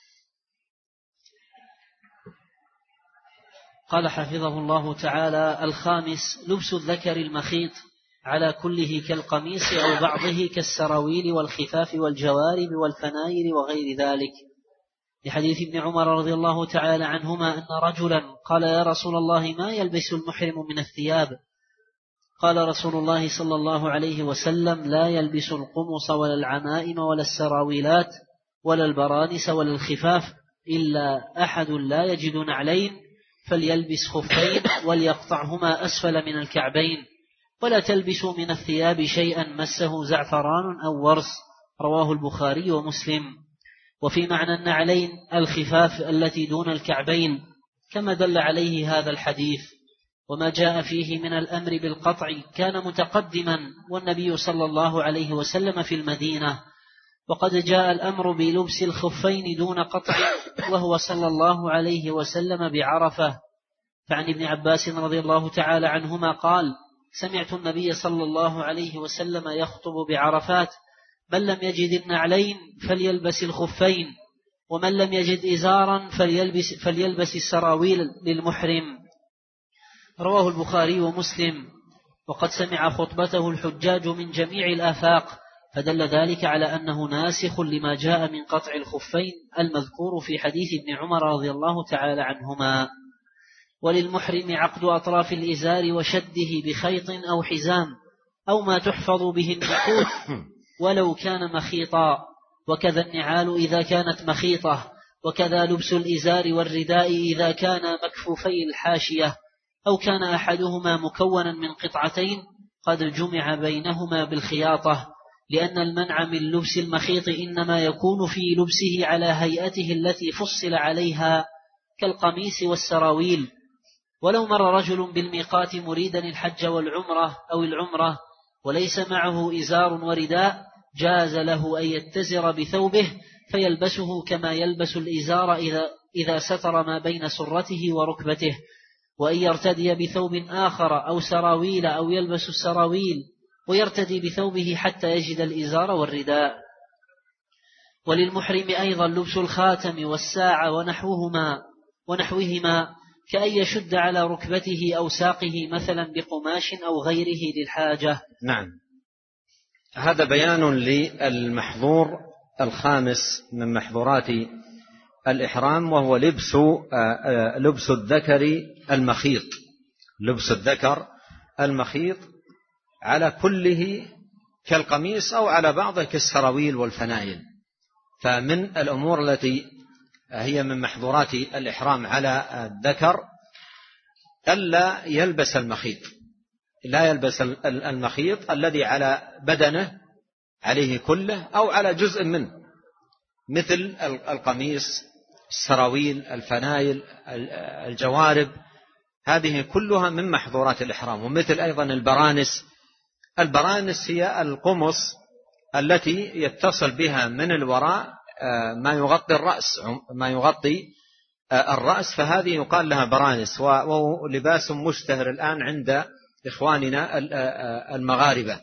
قال حفظه الله تعالى: الخامس لبس الذكر المخيط على كله كالقميص أو بعضه كالسراويل والخفاف والجوارب والفناير وغير ذلك، لحديث ابن عمر رضي الله تعالى عنهما أن رجلا قال: يا رسول الله، ما يلبس المحرم من الثياب؟ قال رسول الله صلى الله عليه وسلم: لا يلبس القمص ولا العمائم ولا السراويلات ولا البرانس ولا الخفاف إلا أحد لا يجد نعلين فليلبس خفين وليقطعهما أسفل من الكعبين، ولا تلبسوا من الثياب شيئا مسه زعفران أو ورس. رواه البخاري ومسلم. وفي معنى النعلين الخفاف التي دون الكعبين، كما دل عليه هذا الحديث. وما جاء فيه من الأمر بالقطع كان متقدما، والنبي صلى الله عليه وسلم في المدينة، وقد جاء الأمر بلبس الخفين دون قطع وهو صلى الله عليه وسلم بعرفة. فعن ابن عباس رضي الله تعالى عنهما قال: سمعت النبي صلى الله عليه وسلم يخطب بعرفات: من لم يجد النعلين فليلبس الخفين، ومن لم يجد إزارا فليلبس السراويل للمحرم. رواه البخاري ومسلم. وقد سمع خطبته الحجاج من جميع الآفاق، فدل ذلك على أنه ناسخ لما جاء من قطع الخفين المذكور في حديث ابن عمر رضي الله تعالى عنهما. وللمحرم عقد أطراف الإزار وشده بخيط أو حزام أو ما تحفظ به النقود ولو كان مخيطا، وكذا النعال إذا كانت مخيطة، وكذا لبس الإزار والرداء إذا كان مكفوفي الحاشية أو كان أحدهما مكونا من قطعتين قد جمع بينهما بالخياطة، لأن المنع من لبس المخيط إنما يكون في لبسه على هيئته التي فصل عليها كالقميص والسراويل. ولو مر رجل بالميقات مريدا الحج والعمرة أو العمرة وليس معه إزار ورداء، جاز له أن يتزر بثوبه فيلبسه كما يلبس الإزار إذا ستر ما بين سرته وركبته، وأن يرتدي بثوب آخر أو سراويل أو يلبس السراويل ويرتدي بثوبه حتى يجد الإزار والرداء. وللمحرم أيضا لبس الخاتم والساعة ونحوهما كأن يشد على ركبته أو ساقه مثلا بقماش أو غيره للحاجة.
نعم. هذا بيان للمحظور الخامس من محظورات الإحرام، وهو لبس الذكر المخيط، لبس الذكر المخيط على كله كالقميص أو على بعضه كالسراويل والفنائل. فمن الأمور التي هي من محظورات الإحرام على الذكر ألا يلبس المخيط، لا يلبس المخيط الذي على بدنه عليه كله أو على جزء منه، مثل القميص، السراويل، الفنائل، الجوارب، هذه كلها من محظورات الإحرام. ومثل أيضا البرانس هي القمص التي يتصل بها من الوراء ما يغطي الرأس، فهذه يقال لها برانس، وهو لباس مشتهر الآن عند إخواننا المغاربة.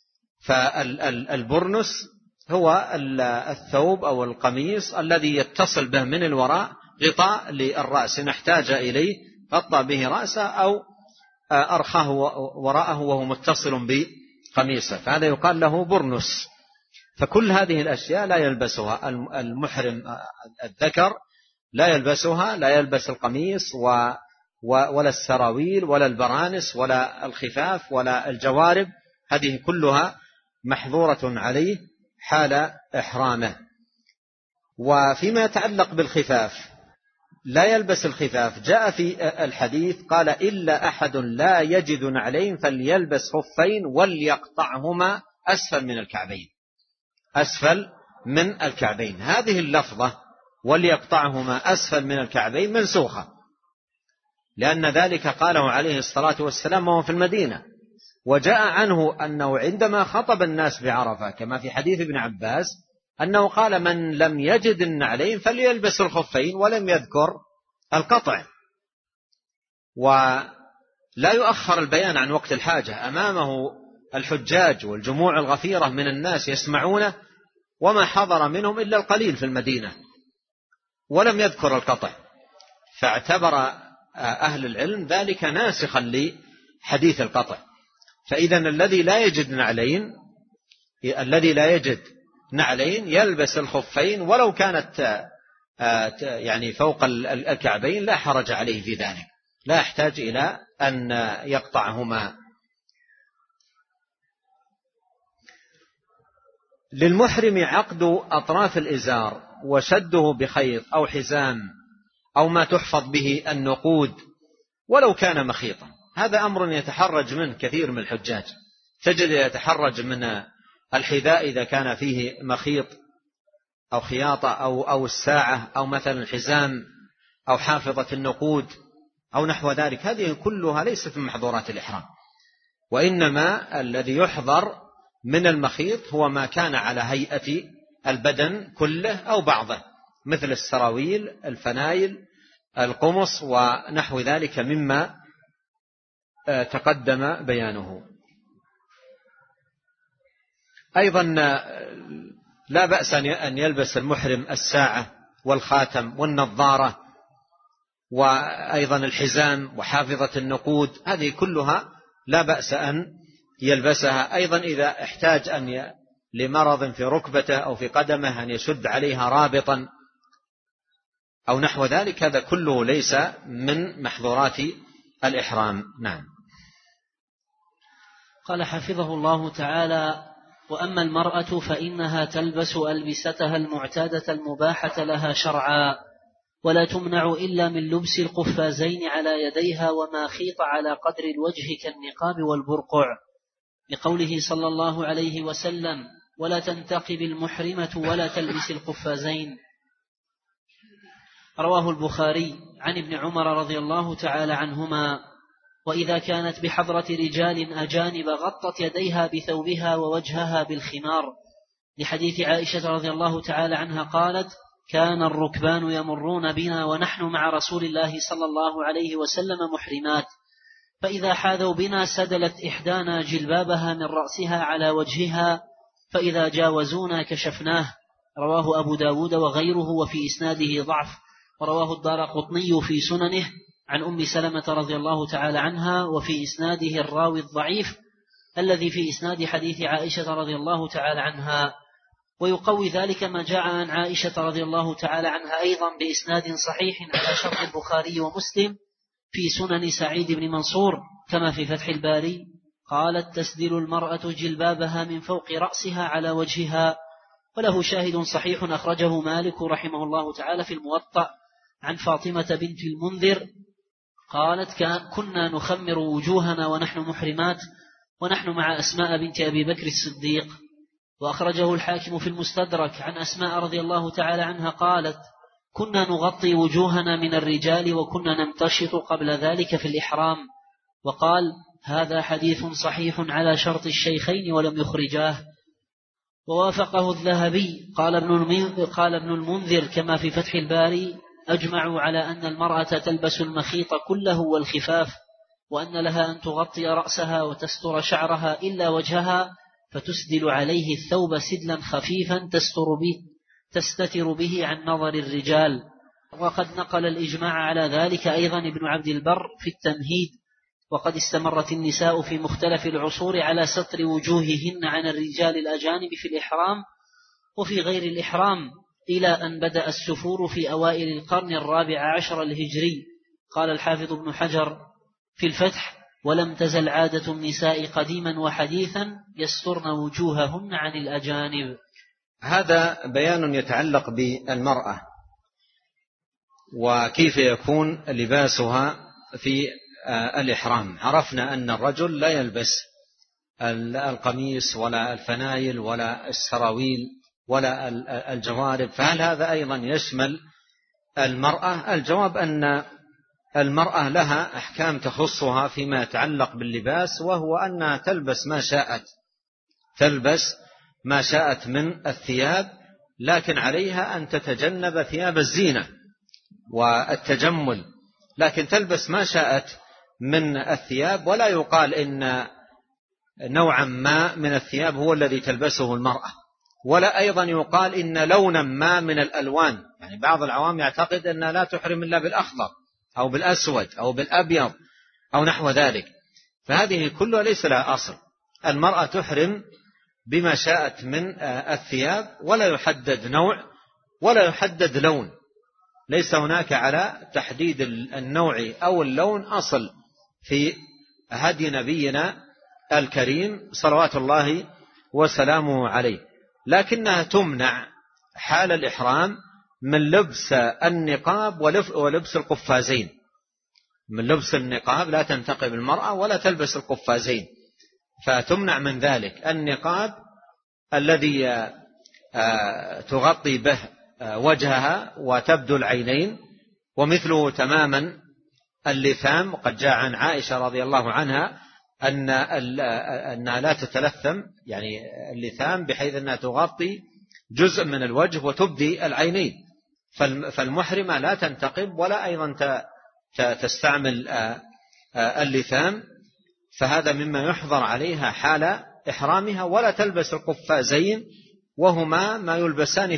فالبرنس هو الثوب أو القميص الذي يتصل به من الوراء غطاء للرأس، إن احتاج إليه غطى به رأسه أو أرخاه وراءه وهو متصل بقميصه، فهذا يقال له برنس. فكل هذه الأشياء لا يلبسها المحرم الذكر، لا يلبسها، لا يلبس القميص ولا السراويل ولا البرانس ولا الخفاف ولا الجوارب، هذه كلها محظورة عليه حال إحرامه. وفيما يتعلق بالخفاف لا يلبس الخفاف، جاء في الحديث قال: إلا أحد لا يجد نعلين فليلبس خفين وليقطعهما أسفل من الكعبين، أسفل من الكعبين. هذه اللفظة وليقطعهما أسفل من الكعبين منسوخة، لأن ذلك قاله عليه الصلاة والسلام وهو في المدينة، وجاء عنه أنه عندما خطب الناس بعرفة كما في حديث ابن عباس أنه قال من لم يجد النعلين فليلبس الخفين، ولم يذكر القطع. ولا يؤخر البيان عن وقت الحاجة، أمامه الحجاج والجموع الغفيرة من الناس يسمعونه، وما حضر منهم إلا القليل في المدينة، ولم يذكر القطع، فاعتبر أهل العلم ذلك ناسخا لحديث القطع. فإذا الذي لا يجد نعلين يلبس الخفين ولو كانت يعني فوق الكعبين، لا حرج عليه في ذلك، لا يحتاج إلى أن يقطعهما. للمحرم عقد أطراف الإزار وشده بخيط أو حزام أو ما تحفظ به النقود ولو كان مخيطا. هذا أمر يتحرج منه كثير من الحجاج، تجد يتحرج من الحذاء إذا كان فيه مخيط أو خياطة أو الساعة أو مثلا الحزام أو حافظة النقود أو نحو ذلك. هذه كلها ليست من محظورات الإحرام، وإنما الذي يحضر من المخيط هو ما كان على هيئة البدن كله أو بعضه، مثل السراويل، الفنايل، القمص ونحو ذلك مما تقدم بيانه. أيضا لا بأس أن يلبس المحرم الساعة والخاتم والنظارة وأيضا الحزام وحافظة النقود، هذه كلها لا بأس أن يلبسها. أيضا إذا احتاج لمرض في ركبته أو في قدمه أن يشد عليها رابطا أو نحو ذلك، هذا كله ليس من محظورات الإحرام. نعم.
قال حفظه الله تعالى: وأما المرأة فإنها تلبس ألبستها المعتادة المباحة لها شرعا، ولا تمنع إلا من لبس القفازين على يديها وما خيط على قدر الوجه كالنقاب والبرقع، لقوله صلى الله عليه وسلم: ولا تنتقب المحرمة ولا تلبس القفازين. رواه البخاري عن ابن عمر رضي الله تعالى عنهما: وإذا كانت بحضرة رجال أجانب غطت يديها بثوبها ووجهها بالخمار، لحديث عائشة رضي الله تعالى عنها قالت: كان الركبان يمرون بنا ونحن مع رسول الله صلى الله عليه وسلم محرمات، فإذا حاذوا بنا سدلت إحدانا جلبابها من رأسها على وجهها، فإذا جاوزونا كشفناه. رواه أبو داود وغيره وفي إسناده ضعف، ورواه الدارقطني في سننه عن أم سلمة رضي الله تعالى عنها، وفي إسناده الراوي الضعيف الذي في إسناد حديث عائشة رضي الله تعالى عنها. ويقوي ذلك ما جاء عن عائشة رضي الله تعالى عنها أيضا بإسناد صحيح على شرط البخاري ومسلم في سنن سعيد بن منصور كما في فتح الباري، قالت: تسدل المرأة جلبابها من فوق رأسها على وجهها. وله شاهد صحيح أخرجه مالك رحمه الله تعالى في الموطأ عن فاطمة بنت المنذر قالت: كنا نخمر وجوهنا ونحن محرمات ونحن مع أسماء بنت أبي بكر الصديق. وأخرجه الحاكم في المستدرك عن أسماء رضي الله تعالى عنها قالت: كنا نغطي وجوهنا من الرجال وكنا نمتشط قبل ذلك في الإحرام. وقال: هذا حديث صحيح على شرط الشيخين ولم يخرجاه. ووافقه الذهبي. قال ابن المنذر كما في فتح الباري: أجمعوا على أن المرأة تلبس المخيط كله والخفاف، وأن لها أن تغطي رأسها وتستر شعرها إلا وجهها، فتسدل عليه الثوب سدلا خفيفا تستتر به عن نظر الرجال. وقد نقل الإجماع على ذلك أيضا ابن عبد البر في التمهيد. وقد استمرت النساء في مختلف العصور على ستر وجوههن عن الرجال الأجانب في الإحرام وفي غير الإحرام، إلى أن بدأ السفور في أوائل القرن 14 الهجري. قال الحافظ ابن حجر في الفتح: ولم تزل عادة النساء قديما وحديثا يسترن وجوههن عن الأجانب.
هذا بيان يتعلق بالمرأة وكيف يكون لباسها في الإحرام. عرفنا أن الرجل لا يلبس القميص ولا الفنايل ولا السراويل ولا الجوارب، فهل هذا أيضا يشمل المرأة؟ الجواب أن المرأة لها أحكام تخصها فيما يتعلق باللباس، وهو أنها تلبس ما شاءت من الثياب، لكن عليها أن تتجنب ثياب الزينة والتجمل، لكن تلبس ما شاءت من الثياب، ولا يقال إن نوعا ما من الثياب هو الذي تلبسه المرأة، ولا أيضا يقال إن لونا ما من الألوان، يعني بعض العوام يعتقد أنها لا تحرم إلا بالأخضر أو بالأسود أو بالأبيض أو نحو ذلك، فهذه كلها ليس لها أصل. المرأة تحرم بما شاءت من الثياب، ولا يحدد نوع ولا يحدد لون، ليس هناك على تحديد النوع أو اللون أصل في هدي نبينا الكريم صلوات الله وسلامه عليه، لكنها تمنع حال الإحرام من لبس النقاب ولبس القفازين. من لبس النقاب لا تنتقب المرأة ولا تلبس القفازين، فتمنع من ذلك. النقاب الذي تغطي به وجهها وتبدو العينين، ومثله تماما اللثام، وقد جاء عن عائشة رضي الله عنها أنها لا تتلثم، يعني اللثام بحيث أنها تغطي جزء من الوجه وتبدي العينين، فالمحرمة لا تنتقب ولا أيضا تستعمل اللثام، فهذا مما يحظر عليها حال إحرامها. ولا تلبس القفازين وهما ما يلبسان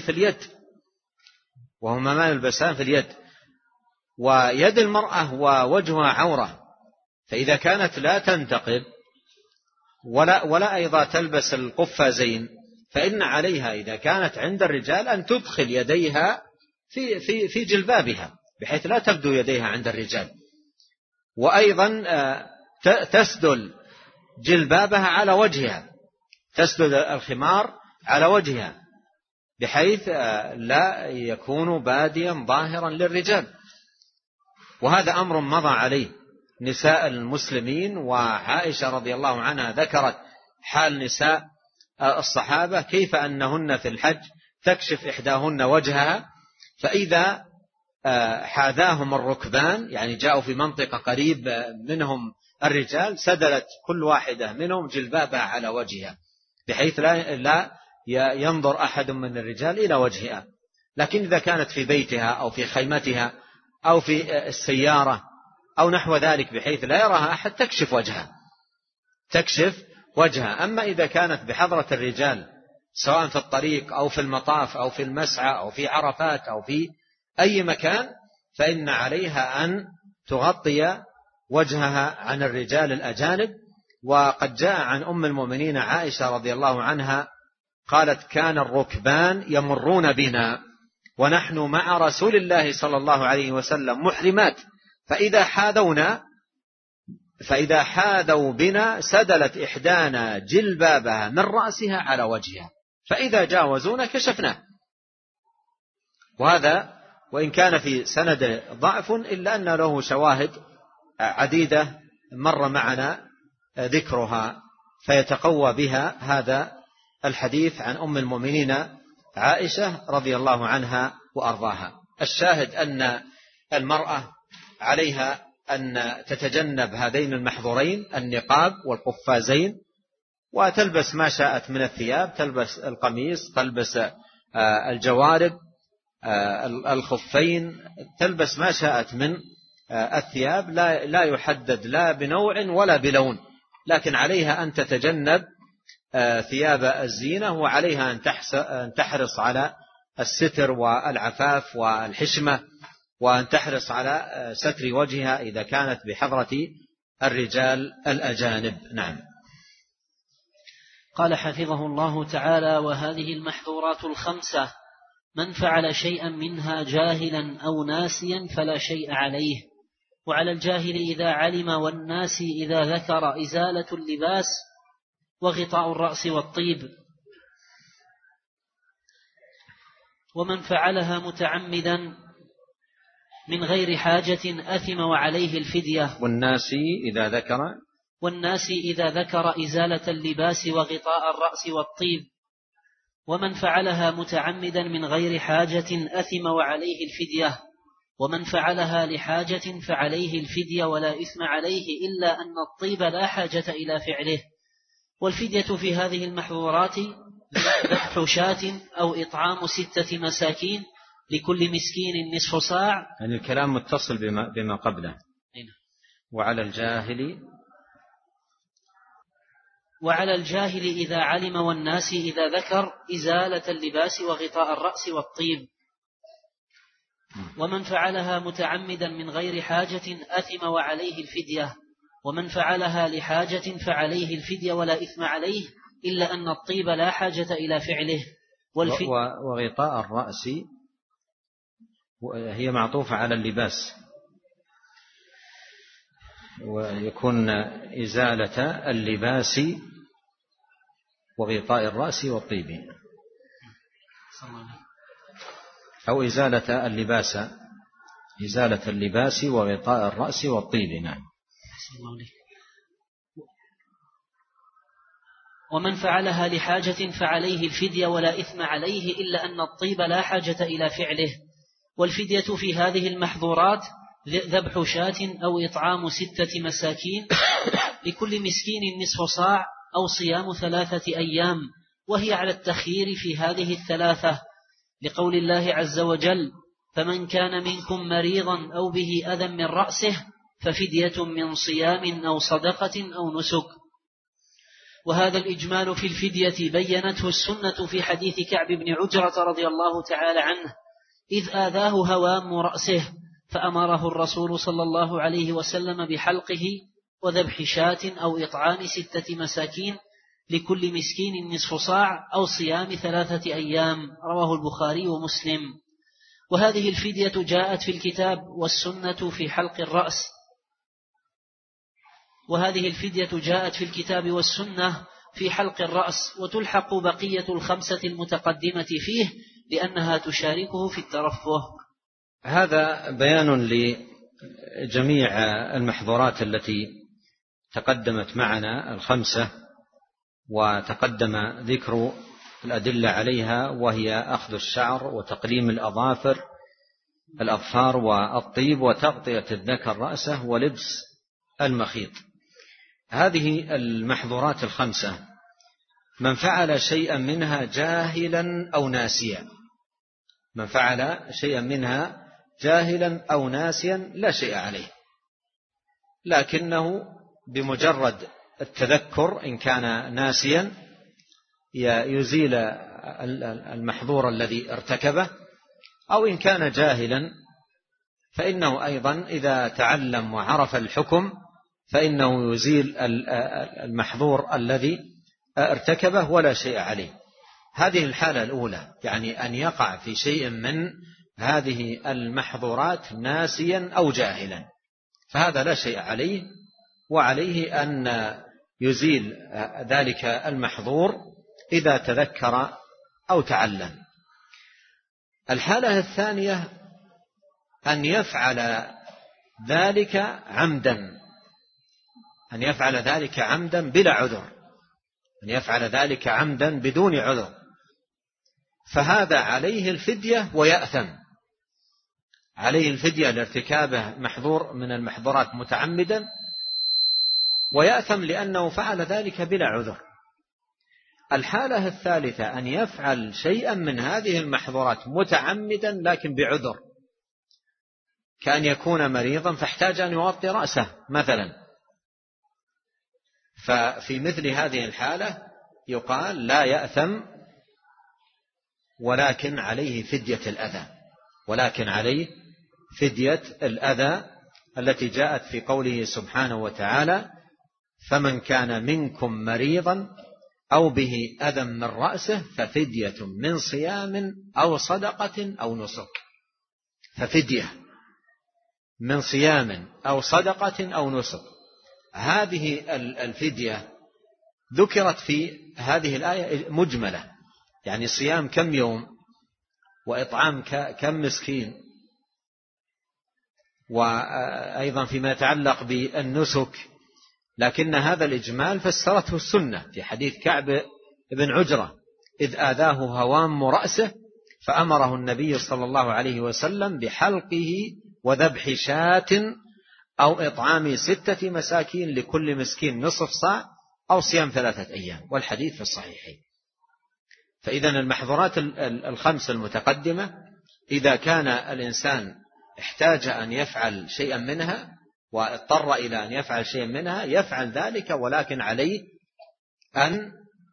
في اليد، ويد المرأة ووجهها عورة، فإذا كانت لا تنتقب ولا أيضا تلبس القفازين، فإن عليها إذا كانت عند الرجال أن تدخل يديها في جلبابها بحيث لا تبدو يديها عند الرجال، وأيضا تسدل جلبابها على وجهها، تسدل الخمار على وجهها بحيث لا يكون باديا ظاهرا للرجال. وهذا أمر مضى عليه نساء المسلمين، وعائشة رضي الله عنها ذكرت حال نساء الصحابة كيف أنهن في الحج تكشف إحداهن وجهها، فإذا حاذاهم الركبان، يعني جاءوا في منطقة قريب منهم الرجال، سدلت كل واحدة منهم جلبابها على وجهها بحيث لا ينظر أحد من الرجال إلى وجهها. لكن إذا كانت في بيتها أو في خيمتها أو في السيارة أو نحو ذلك بحيث لا يراها أحد تكشف وجهها. أما إذا كانت بحضرة الرجال سواء في الطريق أو في المطاف أو في المسعى أو في عرفات أو في أي مكان، فإن عليها أن تغطي وجهها عن الرجال الأجانب. وقد جاء عن أم المؤمنين عائشة رضي الله عنها قالت: كان الركبان يمرون بنا ونحن مع رسول الله صلى الله عليه وسلم محرمات، فإذا حاذوا بنا سدلت إحدانا جلبابها من رأسها على وجهها، فإذا جاوزونا كشفناه. وهذا وإن كان في سند ضعف إلا أن له شواهد عديدة مر معنا ذكرها، فيتقوى بها هذا الحديث عن أم المؤمنين عائشة رضي الله عنها وأرضاها. الشاهد أن المرأة عليها أن تتجنب هذين المحظورين، النقاب والقفازين، وتلبس ما شاءت من الثياب، تلبس القميص، تلبس الجوارب، الخفين، تلبس ما شاءت من الثياب، لا يحدد لا بنوع ولا بلون، لكن عليها أن تتجنب ثياب الزينة، وعليها أن تحرص على الستر والعفاف والحشمة، وأن تحرص على ستر وجهها إذا كانت بحضرة الرجال الأجانب. نعم.
قال حفظه الله تعالى: وهذه المحظورات الخمسة من فعل شيئا منها جاهلا أو ناسيا فلا شيء عليه، وعلى الجاهل إذا علم والناسي إذا ذكر إزالة اللباس وغطاء الرأس والطيب، ومن فعلها متعمدا من غير حاجة أثم وعليه الفدية.
والناسي إذا ذكر
والناس إذا ذكر إزالة اللباس وغطاء الرأس والطيب، ومن فعلها متعمدا من غير حاجة أثم وعليه الفدية، ومن فعلها لحاجة فعليه الفدية ولا إثم عليه، إلا أن الطيب لا حاجة إلى فعله. والفدية في هذه المحظورات ذبح شاة أو إطعام 6 مساكين لكل مسكين نصف صاع.
يعني الكلام متصل بما قبله.
وعلى الجاهل إذا علم والناس إذا ذكر إزالة اللباس وغطاء الرأس والطيب، ومن فعلها متعمدا من غير حاجة أثم وعليه الفدية، ومن فعلها لحاجة فعليه الفدية ولا إثم عليه، إلا أن الطيب لا حاجة إلى فعله.
وغطاء الرأس هي معطوفة على اللباس، ويكون إزالة اللباس وغطاء الرأس والطيب، أو إزالة اللباس وغطاء الرأس والطيب. نعم.
ومن فعلها لحاجة فعليه الفدية ولا إثم عليه، إلا أن الطيب لا حاجة إلى فعله. والفدية في هذه المحظورات ذبح شاة أو إطعام 6 مساكين لكل مسكين نصف صاع، أو صيام 3 أيام، وهي على التخيير في هذه 3، لقول الله عز وجل: فمن كان منكم مريضا أو به أذى من رأسه ففدية من صيام أو صدقة أو نسك. وهذا الإجمال في الفدية بينته السنة في حديث كعب بن عجرة رضي الله تعالى عنه، إذ آذاه هوام رأسه، فأمره الرسول صلى الله عليه وسلم بحلقه وذبح شاة أو إطعام 6 مساكين لكل مسكين نصف صاع، أو صيام 3 أيام. رواه البخاري ومسلم. وهذه الفدية جاءت في الكتاب والسنة في حلق الرأس، وتلحق بقية ال5 المتقدمة فيه لأنها تشاركه في الترفه.
هذا بيان لجميع المحظورات التي تقدمت معنا ال5، وتقدم ذكر الأدلة عليها، وهي أخذ الشعر وتقليم الأظفار والطيب وتغطية الذكر رأسه ولبس المخيط. هذه المحظورات ال5 من فعل شيئا منها جاهلا أو ناسيا لا شيء عليه، لكنه بمجرد التذكر إن كان ناسيا يزيل المحظور الذي ارتكبه، أو إن كان جاهلا فإنه أيضا إذا تعلم وعرف الحكم فإنه يزيل المحظور الذي ارتكبه ولا شيء عليه. هذه الحالة الأولى، يعني أن يقع في شيء من هذه المحظورات ناسيا أو جاهلا، فهذا لا شيء عليه، وعليه أن يزيل ذلك المحظور إذا تذكر أو تعلم. الحالة الثانية أن يفعل ذلك عمدا بلا عذر، أن يفعل ذلك عمدا بدون عذر، فهذا عليه الفدية ويأثم، عليه الفدية لارتكابه محظور من المحظورات متعمدا، ويأثم لأنه فعل ذلك بلا عذر. الحالة الثالثة أن يفعل شيئا من هذه المحظورات متعمدا لكن بعذر، كأن يكون مريضا فاحتاج أن يغطي رأسه مثلا، ففي مثل هذه الحالة يقال لا يأثم، ولكن عليه فدية الأذى التي جاءت في قوله سبحانه وتعالى: فمن كان منكم مريضا أو به أذى من رأسه ففدية من صيام أو صدقة أو نسك. ففدية من صيام أو صدقة أو نسك، هذه الفدية ذكرت في هذه الآية مجملة، يعني صيام كم يوم وإطعام كم مسكين، وأيضا فيما يتعلق بالنسك لكن هذا الإجمال فسرته السنة في حديث كعب بن عجرة إذ آذاه هوام رأسه فأمره النبي صلى الله عليه وسلم بحلقه وذبح شاة أو إطعام 6 مساكين لكل مسكين نصف صاع أو صيام 3 أيام، والحديث في الصحيحين. فإذا المحظورات ال5 المتقدمة إذا كان الإنسان احتاج أن يفعل شيئا منها واضطر إلى أن يفعل شيئا منها يفعل ذلك، ولكن عليه أن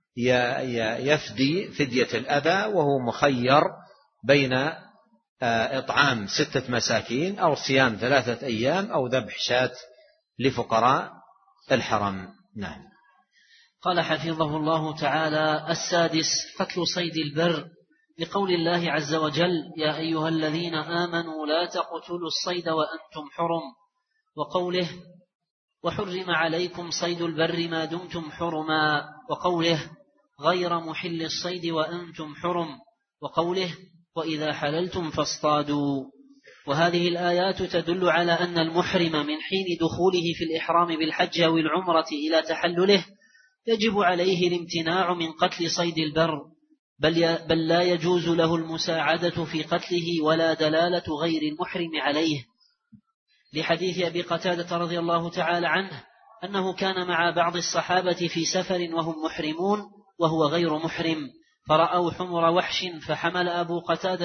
يفدي فدية الأذى، وهو مخير بين إطعام 6 مساكين أو صيام 3 أيام أو ذبح شاة لفقراء الحرم. نعم.
قال حفظه الله تعالى: السادس قتل صيد البر، لقول الله عز وجل: يا أيها الذين آمنوا لا تقتلوا الصيد وأنتم حرم، وقوله: وحرم عليكم صيد البر ما دمتم حرما، وقوله: غير محل الصيد وأنتم حرم، وقوله: وإذا حللتم فاصطادوا. وهذه الآيات تدل على أن المحرم من حين دخوله في الإحرام بالحج أو العمرة إلى تحلله يجب عليه الامتناع من قتل صيد البر، بل لا يجوز له المساعدة في قتله ولا دلالة غير المحرم عليه، لحديث أبي قتادة رضي الله تعالى عنه أنه كان مع بعض الصحابة في سفر وهم محرمون وهو غير محرم، فرأوا حمر وحش فحمل أبو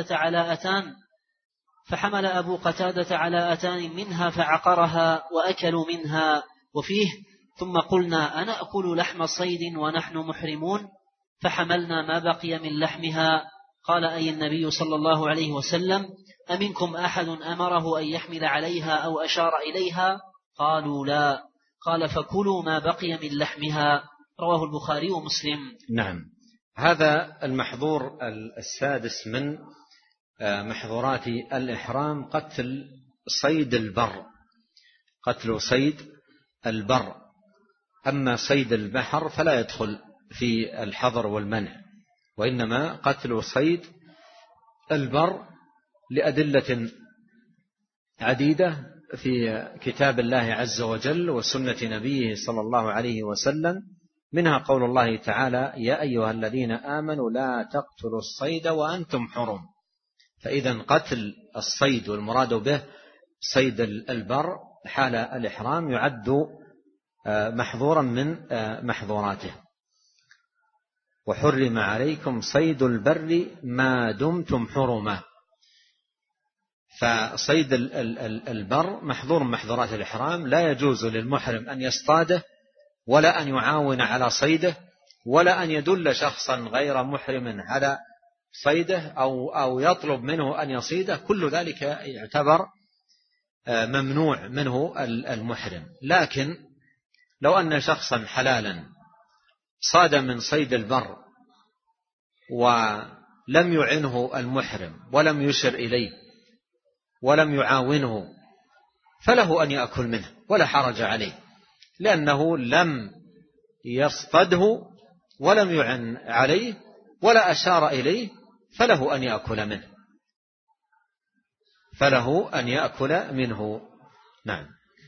قتادة على أتان منها فعقرها وأكلوا منها. وفيه: ثم قلنا أنأكل لحم صيد ونحن محرمون؟ فحملنا ما بقي من لحمها. قال: أي النبي صلى الله عليه وسلم: أمنكم أحد أمره أن يحمل عليها أو أشار إليها؟ قالوا: لا. قال: فكلوا ما بقي من لحمها. رواه البخاري ومسلم.
نعم. هذا المحظور السادس من محظورات الإحرام قتل صيد البر، قتل صيد البر. أما صيد البحر فلا يدخل في الحظر والمنع، وإنما قتل صيد البر لأدلة عديدة في كتاب الله عز وجل وسنة نبيه صلى الله عليه وسلم، منها قول الله تعالى: يا أيها الذين آمنوا لا تقتلوا الصيد وأنتم حرم. فإذا قتل الصيد والمراد به صيد البر حال الإحرام يعد محظورا من محظوراته. وحرم عليكم صيد البر ما دمتم حرما. فصيد البر محظور من محظورات الإحرام، لا يجوز للمحرم أن يصطاده ولا أن يعاون على صيده ولا أن يدل شخصا غير محرم على صيده أو يطلب منه أن يصيده. كل ذلك يعتبر ممنوع منه المحرم. لكن لو أن شخصا حلالا صاد من صيد البر ولم يعنه المحرم ولم يشر إليه ولم يعاونه فله أن يأكل منه ولا حرج عليه، لأنه لم يصطده ولم يعن عليه ولا أشار إليه، فله أن يأكل منه، فله أن يأكل منه. نعم.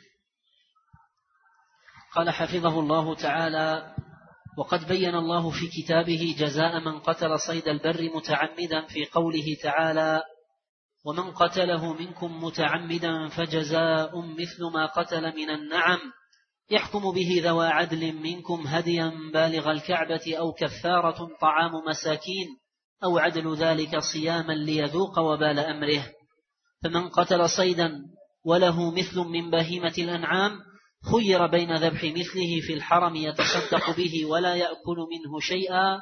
قال حفظه الله تعالى: وقد بين الله في كتابه جزاء من قتل صيد البر متعمدا في قوله تعالى: ومن قتله منكم متعمدا فجزاء مثل ما قتل من النعم يحكم به ذوى عدل منكم هديا بالغ الكعبة أو كفارة طعام مساكين أو عدل ذلك صياما ليذوق وبال أمره. فمن قتل صيدا وله مثل من بهيمة الأنعام خير بين ذبح مثله في الحرم يتصدق به ولا يأكل منه شيئا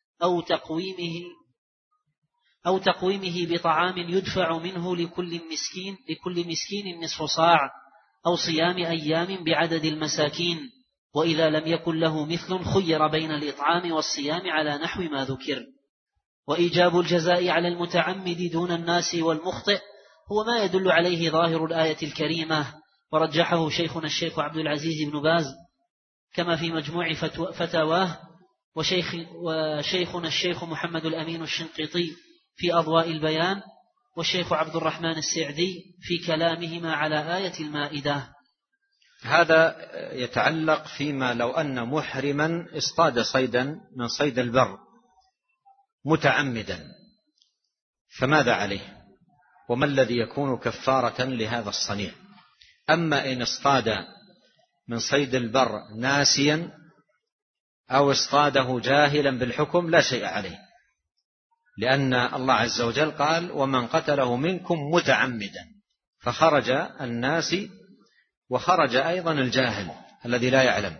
أو تقويمه بطعام يدفع منه لكل مسكين نصف صاع، أو صيام أيام بعدد المساكين. وإذا لم يكن له مثل خير بين الإطعام والصيام على نحو ما ذكر. وإيجاب الجزاء على المتعمد دون الناس والمخطئ هو ما يدل عليه ظاهر الآية الكريمة، ورجحه شيخنا الشيخ عبد العزيز بن باز كما في مجموع فتاواه، وشيخنا الشيخ محمد الأمين الشنقيطي في أضواء البيان، والشيخ عبد الرحمن السعدي في كلامهما على آية المائدة.
هذا يتعلق فيما لو أن محرما اصطاد صيدا من صيد البر متعمدا، فماذا عليه؟ وما الذي يكون كفارة لهذا الصنيع؟ أما إن اصطاد من صيد البر ناسيا أو اصطاده جاهلا بالحكم لا شيء عليه، لأن الله عز وجل قال: ومن قتله منكم متعمدا، فخرج الناسي وخرج أيضا الجاهل الذي لا يعلم.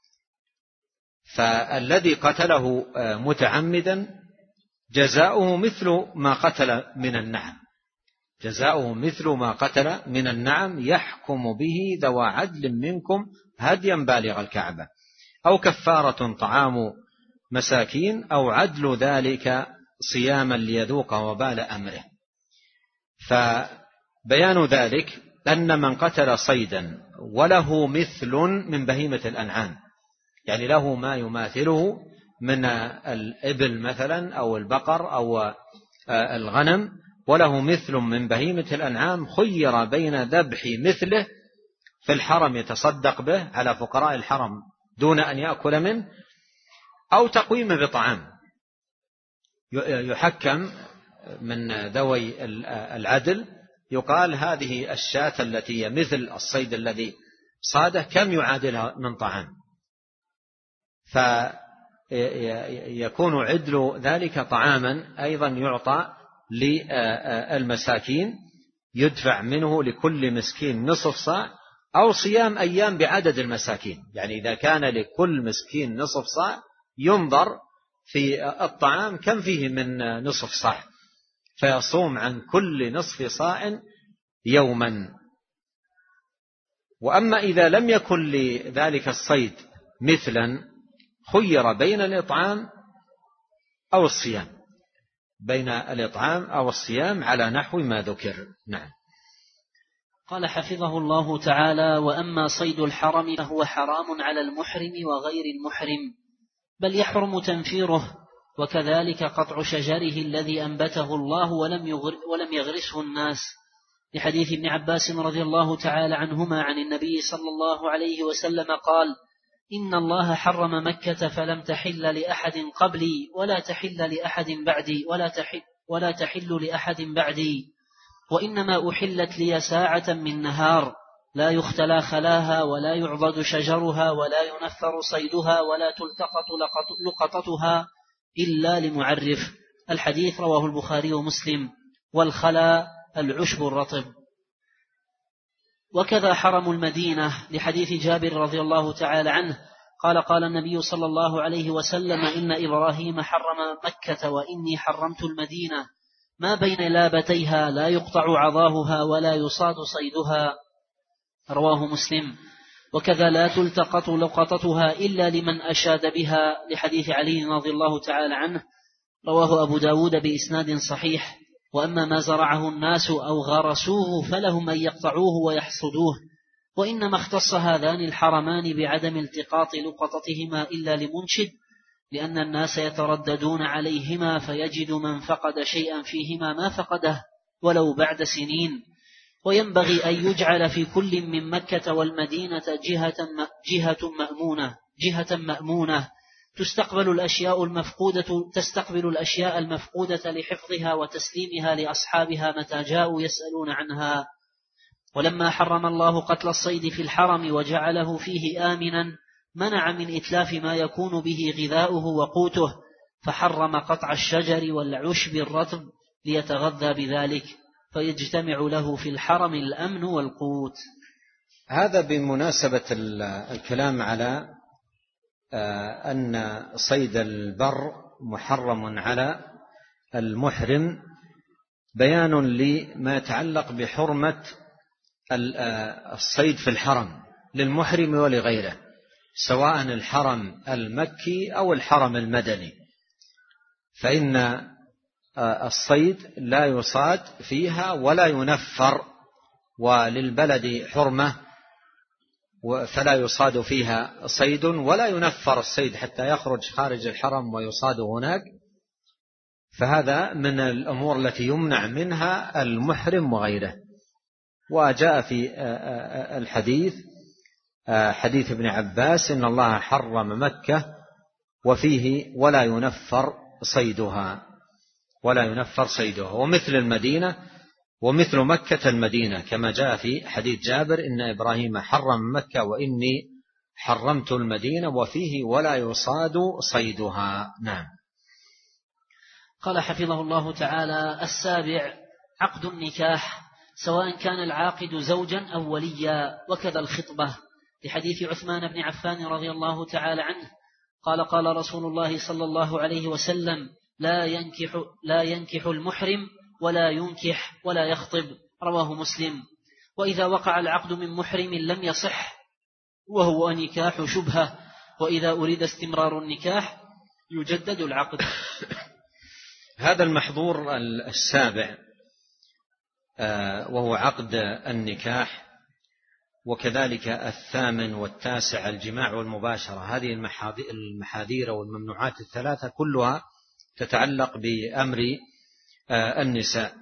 فالذي قتله متعمدا جزاؤه مثل ما قتل من النعم، جزاؤه مثل ما قتل من النعم، يحكم به ذوى عدل منكم هديا بالغ الكعبة، أو كفارة طعام مساكين، أو عدل ذلك صياما ليذوق وبال أمره. فبيان ذلك أن من قتل صيدا وله مثل من بهيمة الأنعام، يعني له ما يماثله من الإبل مثلا أو البقر أو الغنم، وله مثل من بهيمة الأنعام، خير بين ذبح مثله في الحرم يتصدق به على فقراء الحرم دون أن يأكل منه، أو تقويم بطعام، يحكم من ذوي العدل، يقال هذه الشاة التي هي مثل الصيد الذي صاده كم يعادلها من طعام، فيكون عدل ذلك طعاما أيضا يعطى للمساكين، يدفع منه لكل مسكين نصف صاع، أو صيام أيام بعدد المساكين، يعني إذا كان لكل مسكين نصف صاع ينظر في الطعام كم فيه من نصف صاع، فيصوم عن كل نصف صاع يوما. وأما إذا لم يكن لذلك الصيد مثلا خير بين الإطعام أو الصيام، بين الإطعام أو الصيام على نحو ما ذكر. نعم.
قال حفظه الله تعالى: وأما صيد الحرم فهو حرام على المحرم وغير المحرم، بل يحرم تنفيره، وكذلك قطع شجره الذي أنبته الله ولم يغرسه الناس، لحديث ابن عباس رضي الله تعالى عنهما عن النبي صلى الله عليه وسلم قال: إن الله حرم مكة فلم تحل لأحد قبلي ولا تحل لأحد بعدي ولا تحل لأحد بعدي، وإنما أحلت لي ساعة من نهار لا يختلى خلاها ولا يعضد شجرها ولا ينفر صيدها ولا تلتقط لقطتها إلا لمعرف. الحديث رواه البخاري ومسلم. والخلا العشب الرطب. وكذا حرم المدينة، لحديث جابر رضي الله تعالى عنه قال: قال النبي صلى الله عليه وسلم: إن إبراهيم حرم مكة وإني حرمت المدينة، ما بين لابتيها لا يقطع عضاهها ولا يصاد صيدها. رواه مسلم. وكذا لا تلتقط لقطتها إلا لمن أشاد بها، لحديث علي رضي الله تعالى عنه، رواه أبو داود بإسناد صحيح. وأما ما زرعه الناس أو غرسوه فلهم أن يقطعوه ويحصدوه، وإنما اختص هذان الحرمان بعدم التقاط لقطتهما إلا لمنشد، لأن الناس يترددون عليهما فيجد من فقد شيئا فيهما ما فقده ولو بعد سنين. وينبغي أن يجعل في كل من مكة والمدينة جهة مأمونة تستقبل الأشياء المفقودة لحفظها وتسليمها لأصحابها متى جاءوا يسألون عنها. ولما حرم الله قتل الصيد في الحرم وجعله فيه آمنا، منع من إتلاف ما يكون به غذاؤه وقوته، فحرم قطع الشجر والعشب الرطب ليتغذى بذلك، فيجتمع له في الحرم الأمن والقوت.
هذا بمناسبة الكلام على أن صيد البر محرم على المحرم، بيان لما يتعلق بحرمة الصيد في الحرم للمحرم ولغيره، سواء الحرم المكي أو الحرم المدني، فإن الصيد لا يصاد فيها ولا ينفر، وللبلد حرمة فلا يصاد فيها صيد، ولا ينفر الصيد حتى يخرج خارج الحرم ويصاد هناك، فهذا من الأمور التي يمنع منها المحرم وغيره. وجاء في الحديث حديث ابن عباس إن الله حرم مكة وفيه ولا ينفر صيدها، ومثل المدينة ومثل مكة المدينة، كما جاء في حديث جابر إن إبراهيم حرم مكة وإني حرمت المدينة وفيه ولا يصاد صيدها. نعم.
قال حفظه الله تعالى: 7 عقد النكاح، سواء كان العاقد زوجا أو وليا، وكذا الخطبة، لحديث عثمان بن عفان رضي الله تعالى عنه قال: قال رسول الله صلى الله عليه وسلم: لا ينكح المحرم ولا ينكح ولا يخطب، رواه مسلم. وإذا وقع العقد من محرم لم يصح، وهو نكاح شبهة، وإذا أريد استمرار النكاح يجدد العقد.
هذا المحظور 7 وهو عقد النكاح، وكذلك 8 و9 الجماع والمباشرة. هذه المحاذير والممنوعات 3 كلها تتعلق بأمر النساء.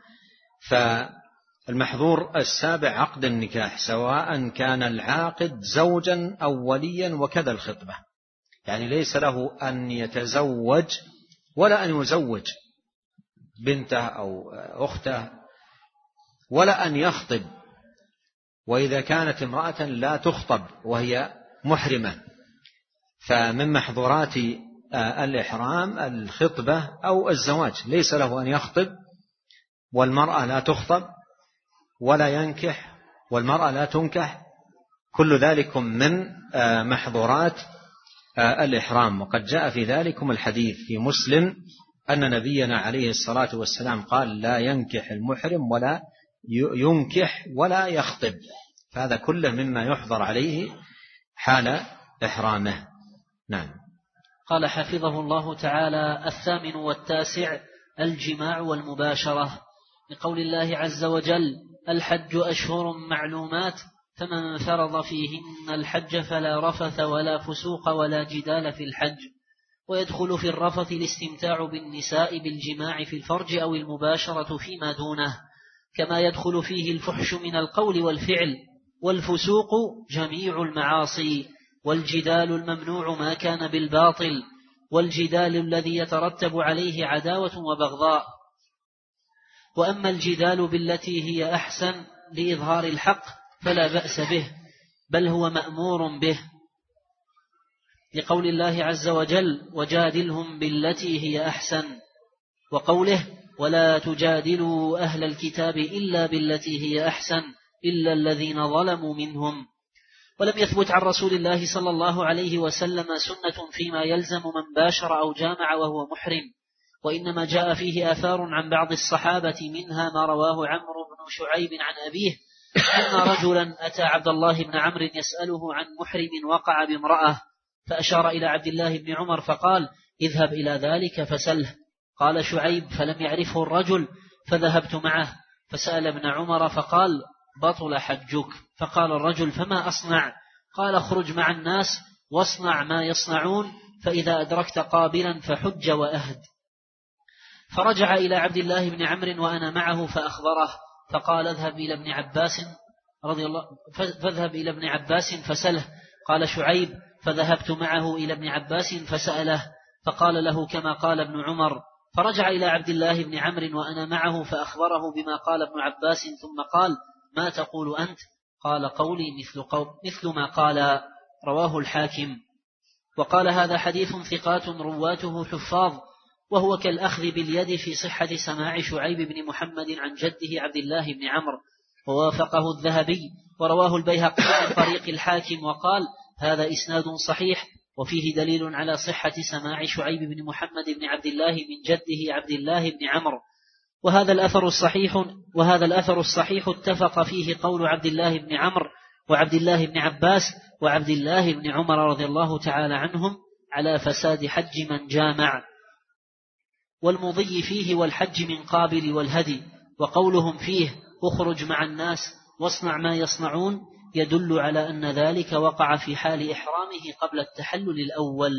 فالمحظور 7 عقد النكاح، سواء كان العاقد زوجا أو وليا، وكذا الخطبة، يعني ليس له أن يتزوج ولا أن يزوج بنته أو أخته، ولا أن يخطب، وإذا كانت امرأة لا تخطب وهي محرمة، فمن محظورات الإحرام الخطبة أو الزواج، ليس له أن يخطب، والمرأة لا تخطب، ولا ينكح، والمرأة لا تنكح، كل ذلك من محظورات الإحرام. وقد جاء في ذلكم الحديث في مسلم أن نبينا عليه الصلاة والسلام قال: لا ينكح المحرم ولا ينكح ولا يخطب. فهذا كله مما يحظر عليه حال إحرامه. نعم.
قال حفظه الله تعالى: 8 و9 الجماع والمباشرة، لقول الله عز وجل: الحج أشهر معلومات، فمن فرض فيهن الحج فلا رفث ولا فسوق ولا جدال في الحج. ويدخل في الرفث الاستمتاع بالنساء بالجماع في الفرج أو المباشرة فيما دونه، كما يدخل فيه الفحش من القول والفعل. والفسوق جميع المعاصي، والجدال الممنوع ما كان بالباطل، والجدال الذي يترتب عليه عداوة وبغضاء. وأما الجدال بالتي هي أحسن لإظهار الحق فلا بأس به، بل هو مأمور به، لقول الله عز وجل: وجادلهم بالتي هي أحسن، وقوله: ولا تجادلوا أهل الكتاب إلا بالتي هي أحسن إلا الذين ظلموا منهم. ولم يثبت عن رسول الله صلى الله عليه وسلم سنة فيما يلزم من باشر أو جامع وهو محرم، وإنما جاء فيه آثار عن بعض الصحابة، منها ما رواه عمرو بن شعيب عن أبيه أن رجلا أتى عبد الله بن عمرو يسأله عن محرم وقع بامرأة، فأشار إلى عبد الله بن عمر فقال: اذهب إلى ذلك فسله. قال شعيب: فلم يعرفه الرجل، فذهبت معه فسأل ابن عمر فقال: بطل حجك. فقال الرجل: فما أصنع؟ قال: اخرج مع الناس واصنع ما يصنعون، فإذا أدركت قابلا فحج وأهد. فرجع إلى عبد الله بن عمرو وأنا معه فأخبره، فقال: اذهب إلى ابن عباس فسله. قال شعيب: فذهبت معه إلى ابن عباس فسأله، فقال له كما قال ابن عمر. فرجع إلى عبد الله بن عمرو وأنا معه فأخبره بما قال ابن عباس، ثم قال: ما تقول أنت؟ قال: قولي مثل ما قال. رواه الحاكم. وقال: هذا حديث ثقات رواته حفاظ، وهو كالأخذ باليد في صحة سماع شعيب بن محمد عن جده عبد الله بن عمرو. ووافقه الذهبي، ورواه البيهقي عن طريق الحاكم وقال: هذا إسناد صحيح، وفيه دليل على صحة سماع شعيب بن محمد بن عبد الله من جده عبد الله بن عمرو. وهذا الأثر الصحيح اتفق فيه قول عبد الله بن عمرو وعبد الله بن عباس وعبد الله بن عمر رضي الله تعالى عنهم على فساد حج من جامع، والمضي فيه والحج من قابل والهدي. وقولهم فيه: اخرج مع الناس واصنع ما يصنعون، يدل على أن ذلك وقع في حال إحرامه قبل التحلل الأول.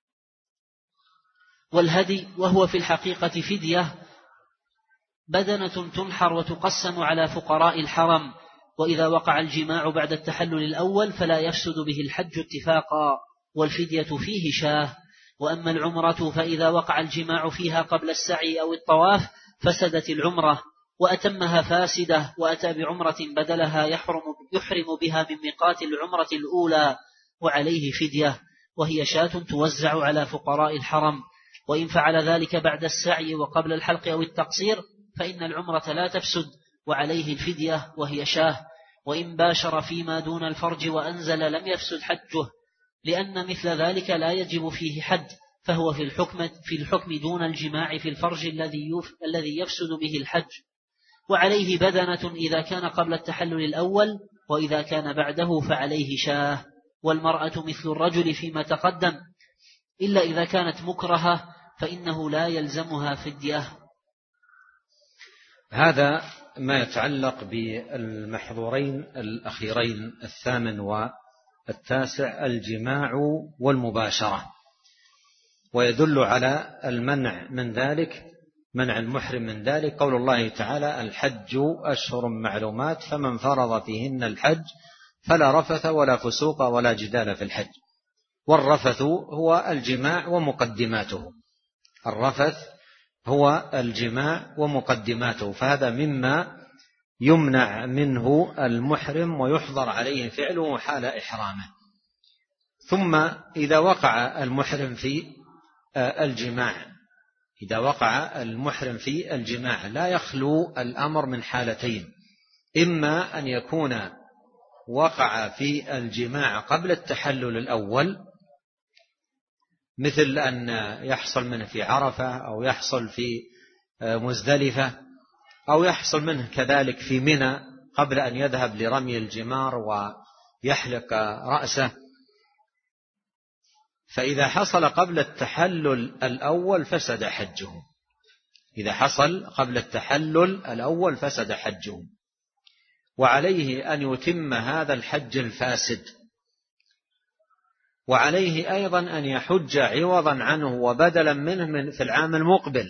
والهدي وهو في الحقيقة فدية، بدنة تنحر وتقسم على فقراء الحرم، وإذا وقع الجماع بعد التحلل الأول فلا يفسد به الحج اتفاقا، والفدية فيه شاه. وأما العمرة فإذا وقع الجماع فيها قبل السعي أو الطواف فسدت العمرة وأتمها فاسدة، وأتى بعمرة بدلها يحرم بها من ميقات العمرة الأولى، وعليه فدية، وهي شاة توزع على فقراء الحرم. وإن فعل ذلك بعد السعي وقبل الحلق أو التقصير فإن العمرة لا تفسد، وعليه الفدية وهي شاه. وإن باشر فيما دون الفرج وأنزل لم يفسد حجه، لأن مثل ذلك لا يجب فيه حد، فهو في الحكم دون الجماع في الفرج الذي يفسد به الحج. وعليه بدنة إذا كان قبل التحلل الأول، وإذا كان بعده فعليه شاه. والمرأة مثل الرجل فيما تقدم، إلا إذا كانت مكرهة فإنه لا يلزمها فدية.
هذا ما يتعلق بالمحظورين الأخيرين 8 والتاسع، الجماع والمباشرة. ويدل على المنع من ذلك، منع المحرم من ذلك، قول الله تعالى: الحج أشهر معلومات فمن فرض فيهن الحج فلا رفث ولا فسوق ولا جدال في الحج. والرفث هو الجماع ومقدماته، الرفث هو الجماع ومقدماته، فهذا مما يمنع منه المحرم ويحظر عليه فعله حال إحرامه. ثم إذا وقع المحرم في الجماع، إذا وقع المحرم في الجماع لا يخلو الأمر من حالتين: إما أن يكون وقع في الجماع قبل التحلل الأول، مثل أن يحصل منه في عرفة، أو يحصل في مزدلفة، أو يحصل منه كذلك في منى قبل أن يذهب لرمي الجمار ويحلق رأسه. فإذا حصل قبل التحلل الأول فسد حجه، إذا حصل قبل التحلل الأول فسد حجه، وعليه أن يتم هذا الحج الفاسد، وعليه أيضا أن يحج عوضا عنه وبدلا منه في العام المقبل،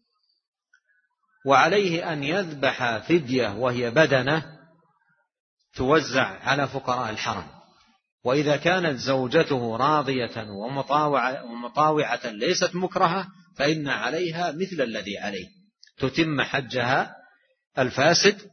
وعليه أن يذبح فدية وهي بدنة توزع على فقراء الحرم. وإذا كانت زوجته راضية ومطاوعة ليست مكرهة فإن عليها مثل الذي عليه، تتم حجها الفاسد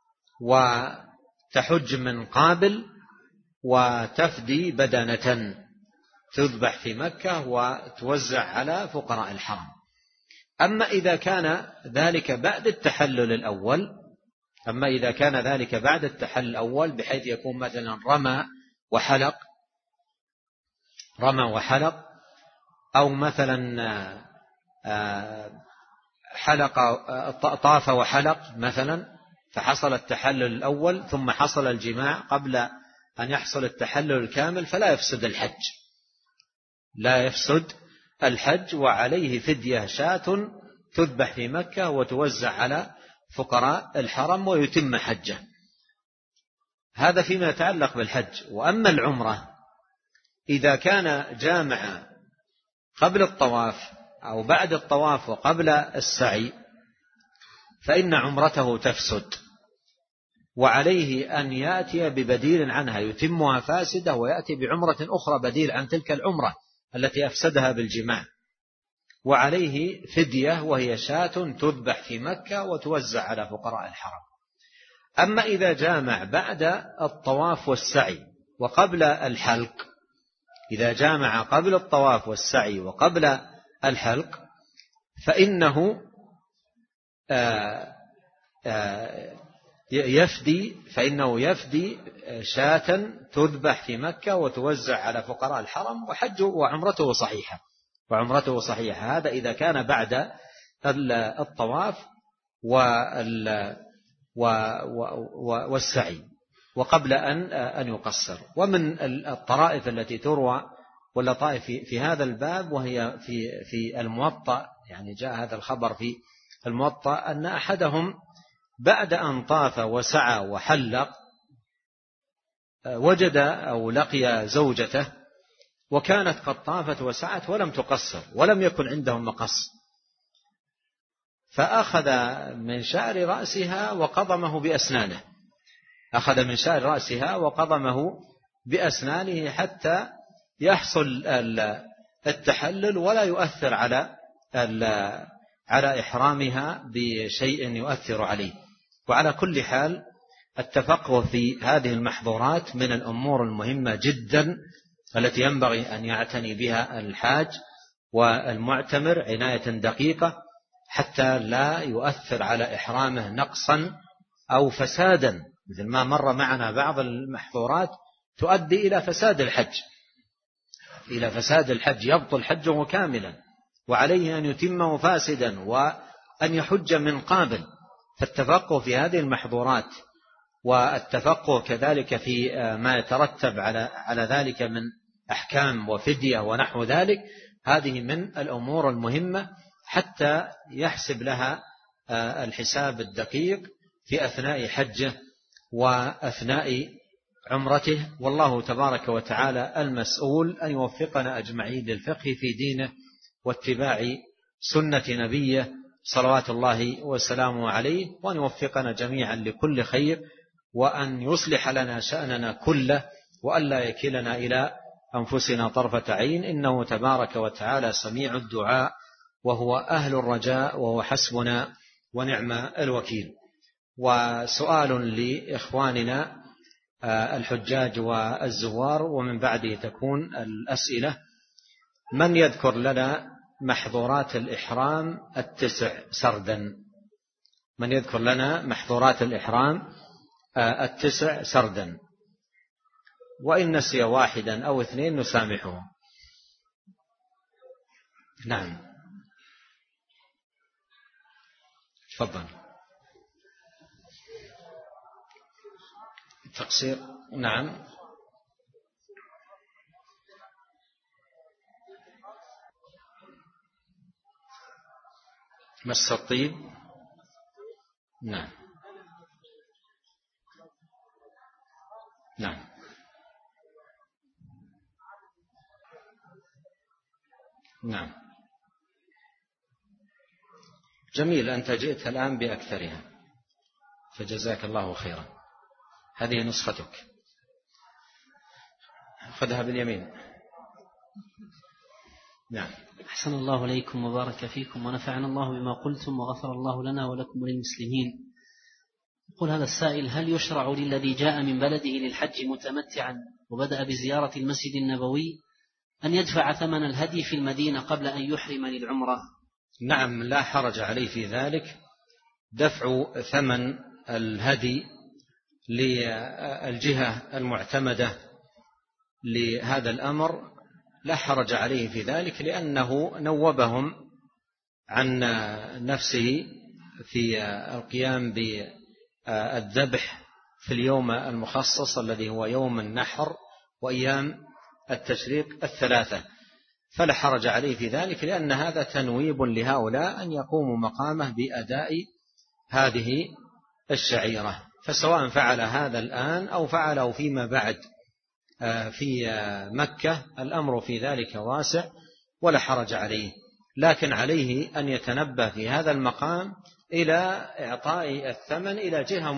وتحج من قابل وتفدي بدنة تذبح في مكة وتوزع على فقراء الحرم. أما إذا كان ذلك بعد التحلل الأول، بحيث يكون مثلا رمى وحلق، أو مثلا طاف وحلق مثلا، فحصل التحلل الأول ثم حصل الجماع قبل أن يحصل التحلل الكامل، فلا يفسد الحج، وعليه فدية شاة تذبح في مكة وتوزع على فقراء الحرم ويتم حجه. هذا فيما يتعلق بالحج. وأما العمرة إذا كان جامع قبل الطواف أو بعد الطواف وقبل السعي فإن عمرته تفسد، وعليه أن يأتي ببديل عنها يتمها فاسدة، ويأتي بعمرة أخرى بديل عن تلك العمرة التي أفسدها بالجماع، وعليه فدية وهي شاة تذبح في مكة وتوزع على فقراء الحرم. أما إذا جامع بعد الطواف والسعي وقبل الحلق، إذا جامع قبل الطواف والسعي وقبل الحلق فإنه يفدي شاة تذبح في مكة وتوزع على فقراء الحرم، وحجه وعمرته صحيحة. هذا إذا كان بعد الطواف والسعي وقبل أن يقصر. ومن الطرائف التي تروى واللطائف في هذا الباب، وهي في الموطأ، يعني جاء هذا الخبر في الموطأ، أن أحدهم بعد أن طاف وسعى وحلق وجد أو لقي زوجته وكانت قد طافت وسعت ولم تقصر ولم يكن عندهم مقص، فأخذ من شعر رأسها وقضمه بأسنانه، أخذ من شعر رأسها وقضمه بأسنانه حتى يحصل التحلل ولا يؤثر على إحرامها بشيء يؤثر عليه. وعلى كل حال التفقه في هذه المحظورات من الأمور المهمة جدا التي ينبغي أن يعتني بها الحاج والمعتمر عناية دقيقة حتى لا يؤثر على إحرامه نقصا أو فسادا، مثل ما مر معنا بعض المحظورات تؤدي إلى فساد الحج، يبطل حجه كاملا وعليه أن يتمه فاسدا وأن يحج من قابل. فالتفقه في هذه المحظورات والتفقه كذلك في ما يترتب على ذلك من أحكام وفدية ونحو ذلك، هذه من الأمور المهمة حتى يحسب لها الحساب الدقيق في أثناء حجه وأثناء عمرته. والله تبارك وتعالى المسؤول أن يوفقنا أجمعين للفقه في دينه واتباع سنة نبيه صلوات الله وسلامه عليه، وأن يوفقنا جميعا لكل خير، وأن يصلح لنا شأننا كله، وأن لا يكلنا إلى أنفسنا طرفة عين، إنه تبارك وتعالى سميع الدعاء وهو أهل الرجاء وهو حسبنا ونعم الوكيل. وسؤال لإخواننا الحجاج والزوار ومن بعده تكون الأسئلة: من يذكر لنا محظورات الإحرام 9 سردا؟ من يذكر لنا محظورات الإحرام 9 سردا، وإن نسي واحدا أو 2 نسامحه. نعم تفضل. تقصير، نعم. مس الطيب، نعم نعم نعم. جميل، أنت جئت الآن بأكثرها فجزاك الله خيرا. هذه نسختك، خذها باليمين. نعم.
أحسن الله إليكم وبارك فيكم ونفعنا الله بما قلتم وغفر الله لنا ولكم وللمسلمين. يقول هذا السائل: هل يشرع للذي جاء من بلده للحج متمتعا وبدأ بزيارة المسجد النبوي أن يدفع ثمن الهدي في المدينة قبل أن يحرم للعمرة؟
نعم، لا حرج عليه في ذلك، دفع ثمن الهدي للجهة المعتمدة لهذا الأمر لا حرج عليه في ذلك، لأنه نوبهم عن نفسه في القيام بالذبح في اليوم المخصص الذي هو يوم النحر وأيام التشريق 3، فلا حرج عليه في ذلك، لأن هذا تنويب لهؤلاء أن يقوموا مقامه بأداء هذه الشعيرة، فسواء فعل هذا الآن أو فعله فيما بعد في مكة الأمر في ذلك واسع ولا حرج عليه، لكن عليه أن يتنبه في هذا المقام إلى إعطاء الثمن إلى جهة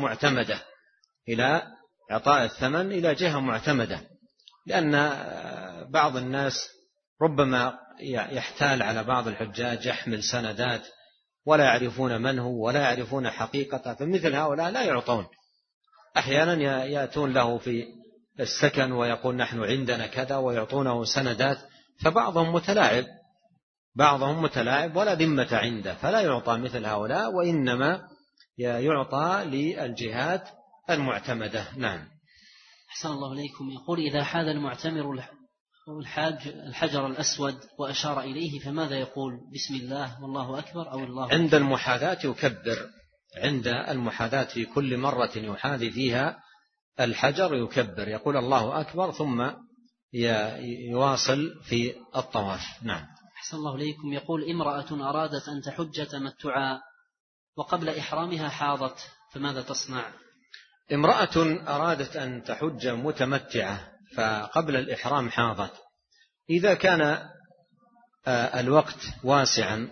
معتمدة، لأن بعض الناس ربما يحتال على بعض الحجاج يحمل سندات ولا يعرفون من هو ولا يعرفون حقيقته، فمثل هؤلاء لا يعطون، أحيانا يأتون له في السكن ويقول نحن عندنا كذا ويعطونه سندات، فبعضهم متلاعب ولا ذمة عنده، فلا يعطى مثل هؤلاء، وإنما يعطى للجهات المعتمدة. نعم.
أحسن الله إليكم. يقول: إذا حاذ المعتمر الحاج الحجر الأسود وأشار إليه فماذا يقول؟ بسم الله والله أكبر أو الله أكبر؟
عند المحاذاة يكبر، عند المحاذاة في كل مرة يحاذي فيها الحجر يكبر، يقول الله أكبر ثم يواصل في الطواف. نعم.
أحسن الله إليكم. يقول: امرأة أرادت أن تحج تمتعا وقبل إحرامها حاضت فماذا تصنع؟
امرأة أرادت أن تحج متمتعة فقبل الإحرام حاضت، إذا كان الوقت واسعا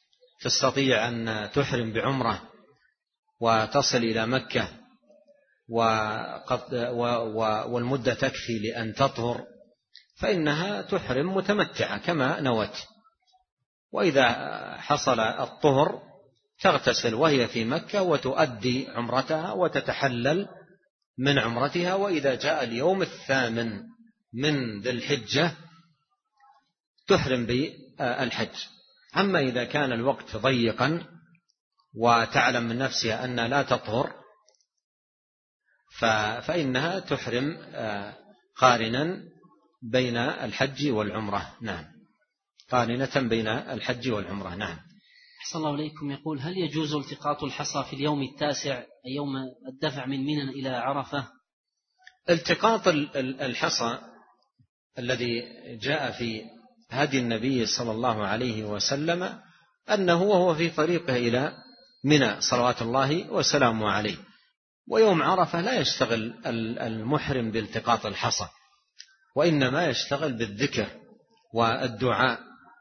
تستطيع أن تحرم بعمرة وتصل إلى مكة والمدة تكفي لأن تطهر فإنها تحرم متمتعة كما نوت. وإذا حصل الطهر تغتسل وهي في مكة وتؤدي عمرتها وتتحلل من عمرتها. وإذا جاء اليوم 8 من ذي الحجة تحرم بالحج. أما إذا كان الوقت ضيقا وتعلم من نفسها أن لا تطهر فإنها تحرم قارنا بين الحج والعمرة. نعم، قارنة بين الحج والعمرة. نعم.
أحسن الله إليكم. يقول: هل يجوز التقاط الحصى في اليوم 9 يوم الدفع من منى إلى عرفة؟
التقاط الحصى الذي جاء في هدي النبي صلى الله عليه وسلم أنه وهو في طريقه إلى منى صلوات الله وسلامه عليه. ويوم عرفة لا يشتغل المحرم بالتقاط الحصى، وإنما يشتغل بالذكر والدعاء،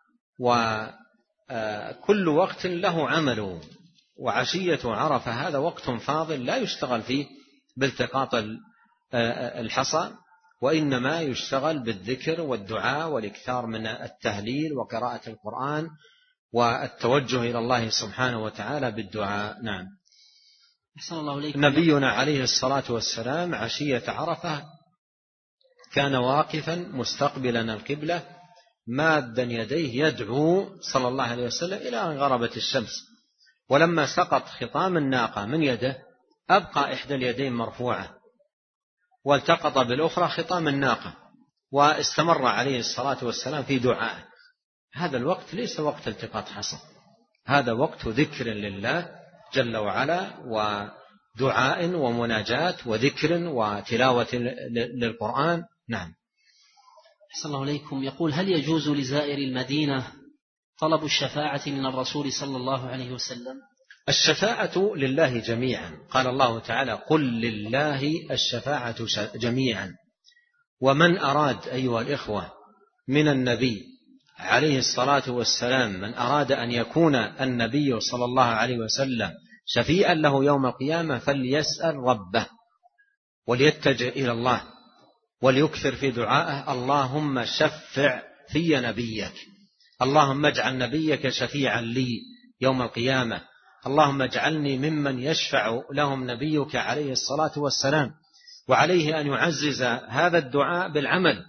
وكل وقت له عمله. وعشية عرفة هذا وقت فاضل لا يشتغل فيه بالتقاط الحصى، وإنما يشتغل بالذكر والدعاء والإكثار من التهليل وقراءة القرآن والتوجه إلى الله سبحانه وتعالى بالدعاء. نعم.
أحسن الله إليكم.
نبينا عليه الصلاة والسلام عشية عرفة كان واقفا مستقبلا القبلة مادا يديه يدعو صلى الله عليه وسلم إلى أن غربت الشمس. ولما سقط خطام الناقة من يده أبقى إحدى اليدين مرفوعة والتقط بالأخرى خطام الناقة واستمر عليه الصلاة والسلام في دعائه. هذا الوقت ليس وقت التقاط حصى، هذا وقت ذكر لله جل وعلا ودعاء ومناجاة وذكر وتلاوة للقرآن. نعم.
أحسن الله إليكم. يقول: هل يجوز لزائر المدينة طلب الشفاعة من الرسول صلى الله عليه وسلم؟
الشفاعة لله جميعا، قال الله تعالى: قل لله الشفاعة جميعا. ومن أراد أيها الإخوة من النبي عليه الصلاة والسلام، من أراد أن يكون النبي صلى الله عليه وسلم شفيعا له يوم القيامة فليسأل ربه وليتجه إلى الله وليكثر في دعائه: اللهم شفع في نبيك، اللهم اجعل نبيك شفيعا لي يوم القيامة، اللهم اجعلني ممن يشفع لهم نبيك عليه الصلاة والسلام. وعليه أن يعزز هذا الدعاء بالعمل،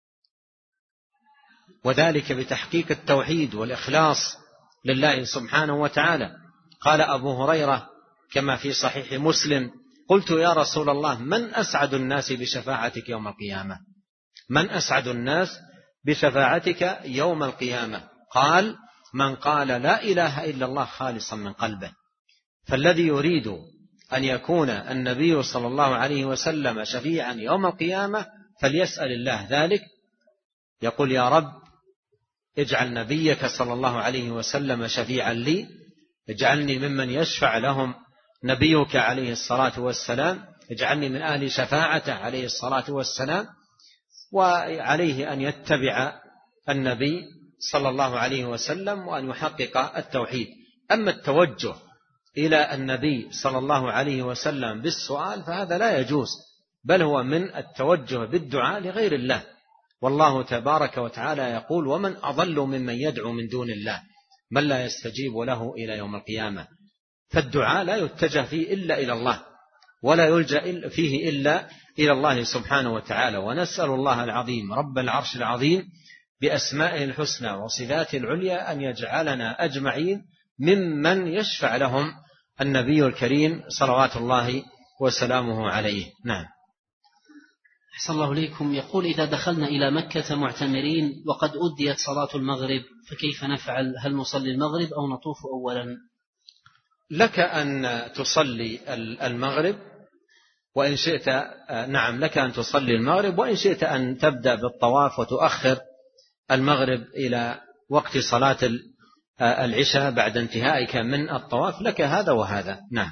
وذلك بتحقيق التوحيد والإخلاص لله سبحانه وتعالى. قال أبو هريرة كما في صحيح مسلم: قلت يا رسول الله من أسعد الناس بشفاعتك يوم القيامة؟ من أسعد الناس بشفاعتك يوم القيامة؟ قال: من قال لا إله إلا الله خالصا من قلبه. فالذي يريد أن يكون النبي صلى الله عليه وسلم شفيعا يوم القيامة فليسأل الله ذلك، يقول: يا رب اجعل نبيك صلى الله عليه وسلم شفيعا لي، اجعلني ممن يشفع لهم نبيك عليه الصلاة والسلام، اجعلني من أهل شفاعته عليه الصلاة والسلام. وعليه أن يتبع النبي صلى الله عليه وسلم وأن يحقق التوحيد. أما التوجه إلى النبي صلى الله عليه وسلم بالسؤال فهذا لا يجوز، بل هو من التوجه بالدعاء لغير الله. والله تبارك وتعالى يقول: ومن أضل ممن يدعو من دون الله من لا يستجيب له إلى يوم القيامة. فالدعاء لا يتجه فيه إلا إلى الله، ولا يلجأ فيه إلا إلى الله سبحانه وتعالى. ونسأل الله العظيم رب العرش العظيم بأسمائه الحسنى وصفاته العليا أن يجعلنا أجمعين ممن يشفع لهم النبي الكريم صلوات الله وسلامه عليه. نعم.
أحسن الله إليكم. يقول: إذا دخلنا إلى مكة معتمرين وقد أديت صلاة المغرب فكيف نفعل؟ هل نصلي المغرب أو نطوف أولا؟
لك أن تصلي المغرب وإن شئت، نعم لك أن تصلي المغرب، وإن شئت أن تبدأ بالطواف وتؤخر المغرب إلى وقت صلاة العشاء بعد انتهائك من الطواف، لك هذا وهذا. نعم.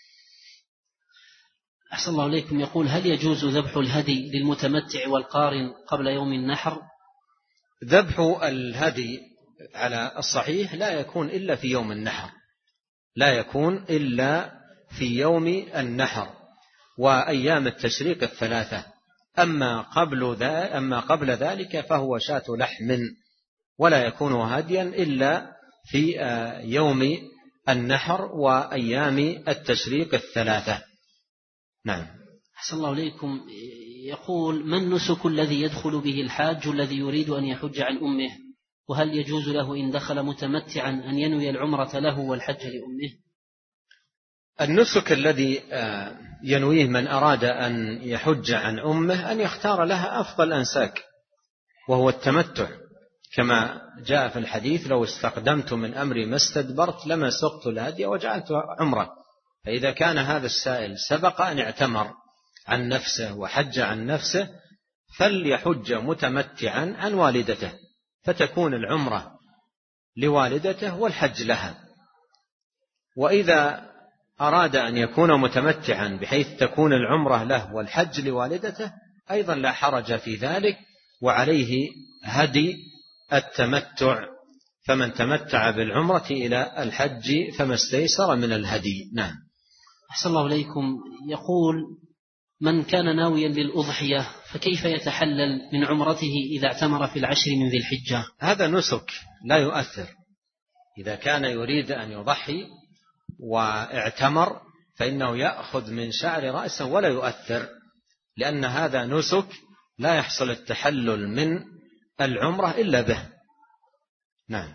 أحسن الله إليكم. يقول: هل يجوز ذبح الهدي للمتمتع والقارن قبل يوم النحر؟
ذبح الهدي على الصحيح لا يكون إلا في يوم النحر، لا يكون إلا في يوم النحر. وأيام التشريق 3. أما قبل ذلك فهو شاة لحم، ولا يكون هديا إلا في يوم النحر وأيام التشريق 3. نعم.
أحسن الله إليكم. يقول: ما النسك الذي يدخل به الحاج الذي يريد أن يحج عن أمه؟ وهل يجوز له إن دخل متمتعا أن ينوي العمرة له والحج لأمه؟
النسك الذي ينويه من أراد أن يحج عن أمه أن يختار لها أفضل أنساك، وهو التمتع، كما جاء في الحديث: لو استقدمت من أمري ما استدبرت لما سقت الهدي وجعلت عمرة. فإذا كان هذا السائل سبق أن اعتمر عن نفسه وحج عن نفسه فليحج متمتعا عن والدته، فتكون العمرة لوالدته والحج لها. وإذا أراد أن يكون متمتعا بحيث تكون العمرة له والحج لوالدته أيضا لا حرج في ذلك، وعليه هدي التمتع، فمن تمتع بالعمرة إلى الحج فما استيسر من الهدي. نعم.
أحسن الله إليكم. يقول: من كان ناويا للأضحية فكيف يتحلل من عمرته إذا اعتمر في 10 من ذي الحجة؟
هذا نسك لا يؤثر. إذا كان يريد أن يضحي واعتمر فإنه يأخذ من شعر رأسه ولا يؤثر، لأن هذا نسك لا يحصل التحلل من العمرة إلا به. نعم.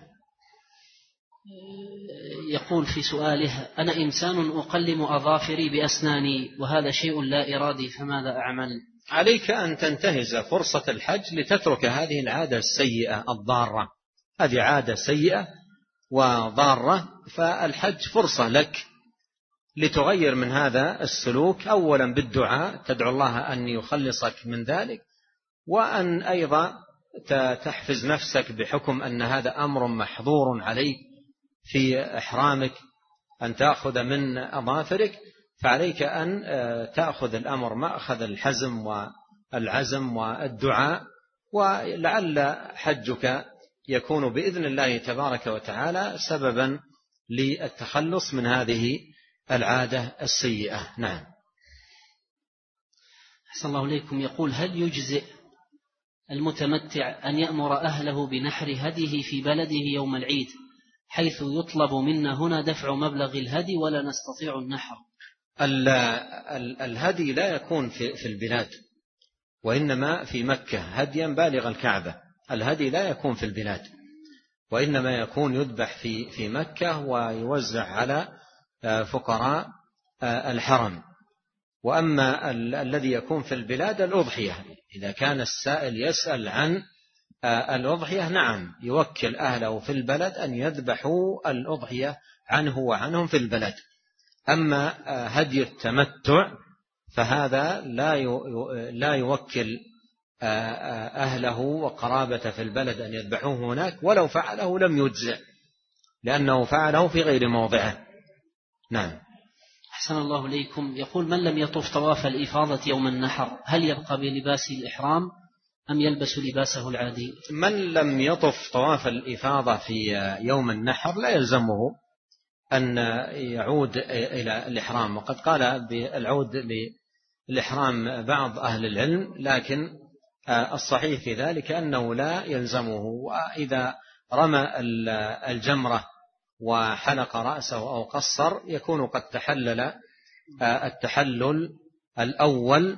يقول في سؤاله: أنا إنسان أقلم أظافري بأسناني وهذا شيء لا إرادي، فماذا أعمل؟
عليك أن تنتهز فرصة الحج لتترك هذه العادة السيئة الضارة. هذه عادة سيئة وضارة، فالحج فرصة لك لتغير من هذا السلوك، أولا بالدعاء تدعو الله أن يخلصك من ذلك، وأن أيضا تحفز نفسك بحكم أن هذا أمر محظور عليك في إحرامك أن تأخذ من أظافرك، فعليك أن تأخذ الأمر مأخذ الحزم والعزم والدعاء، ولعل حجك يكون بإذن الله تبارك وتعالى سببا للتخلص من هذه العادة السيئة. نعم.
أحسن الله إليكم. يقول: هل يجزئ المتمتع أن يأمر أهله بنحر هديه في بلده يوم العيد، حيث يطلب منا هنا دفع مبلغ الهدي ولا نستطيع النحر؟
الهدي لا يكون في البلاد، وإنما في مكة هديا بالغ الكعبة. الهدي لا يكون في البلاد، وإنما يكون يذبح في مكة ويوزع على فقراء الحرم. وأما الذي يكون في البلاد الأضحية، إذا كان السائل يسأل عن الأضحية، نعم يوكل أهله في البلد أن يذبحوا الأضحية عنه وعنهم في البلد. أما هدي التمتع فهذا لا يوكل أهله وقرابته في البلد أن يذبحوه هناك، ولو فعله لم يجزئ لأنه فعله في غير موضعه. نعم.
أحسن الله إليكم. يقول: من لم يطف طواف الإفاضة يوم النحر هل يبقى بلباس الإحرام أم يلبس لباسه العادي؟
من لم يطف طواف الإفاضة في يوم النحر لا يلزمه أن يعود إلى الإحرام، وقد قال بالعود للإحرام بعض أهل العلم، لكن الصحيح في ذلك أنه لا يلزمه. وإذا رمى الجمرة وحلق رأسه أو قصر يكون قد تحلل التحلل الأول،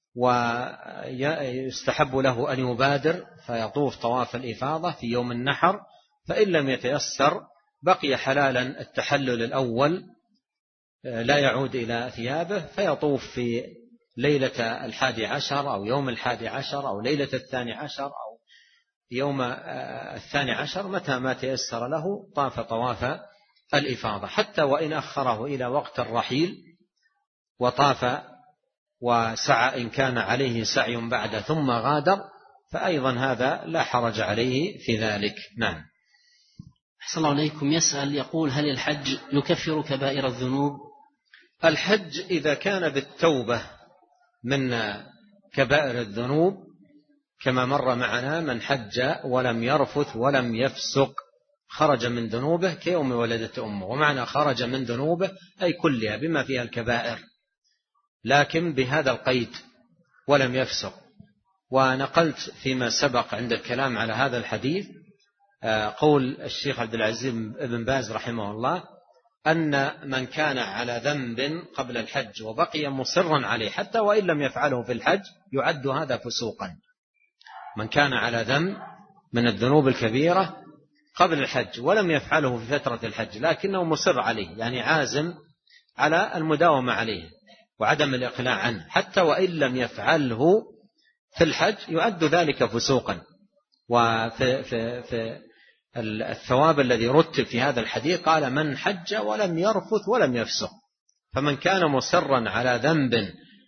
ويستحب له أن يبادر فيطوف طواف الإفاضة في يوم النحر، فإن لم يتيسر بقي حلالا التحلل الأول لا يعود إلى ثيابه، فيطوف في ليلة 11 أو يوم 11 أو ليلة 12 أو يوم 12، متى ما تيسر له طاف طواف الإفاضة، حتى وإن أخره إلى وقت الرحيل وطاف وسعى إن كان عليه سعي بعد ثم غادر، فأيضا هذا لا حرج عليه في ذلك. نعم.
أحسن الله عليكم. يسأل يقول: هل الحج يكفر كبائر الذنوب؟
الحج إذا كان بالتوبة من كبائر الذنوب كما مر معنا: من حج ولم يرفث ولم يفسق خرج من ذنوبه كيوم ولدت أمه. ومعنى خرج من ذنوبه أي كلها بما فيها الكبائر. لكن بهذا القيد ولم يفسق. ونقلت فيما سبق عند الكلام على هذا الحديث قول الشيخ عبد العزيز بن باز رحمه الله أن من كان على ذنب قبل الحج وبقي مصرا عليه حتى وإن لم يفعله في الحج يعد هذا فسوقا. من كان على ذنب من الذنوب الكبيرة قبل الحج ولم يفعله في فترة الحج لكنه مصر عليه، يعني عازم على المداومة عليه وعدم الإقلاع عنه حتى وإن لم يفعله في الحج يعد ذلك فسوقا. وفي الثواب الذي رتب في هذا الحديث قال من حج ولم يرفث ولم يفسق. فمن كان مصرا على ذنب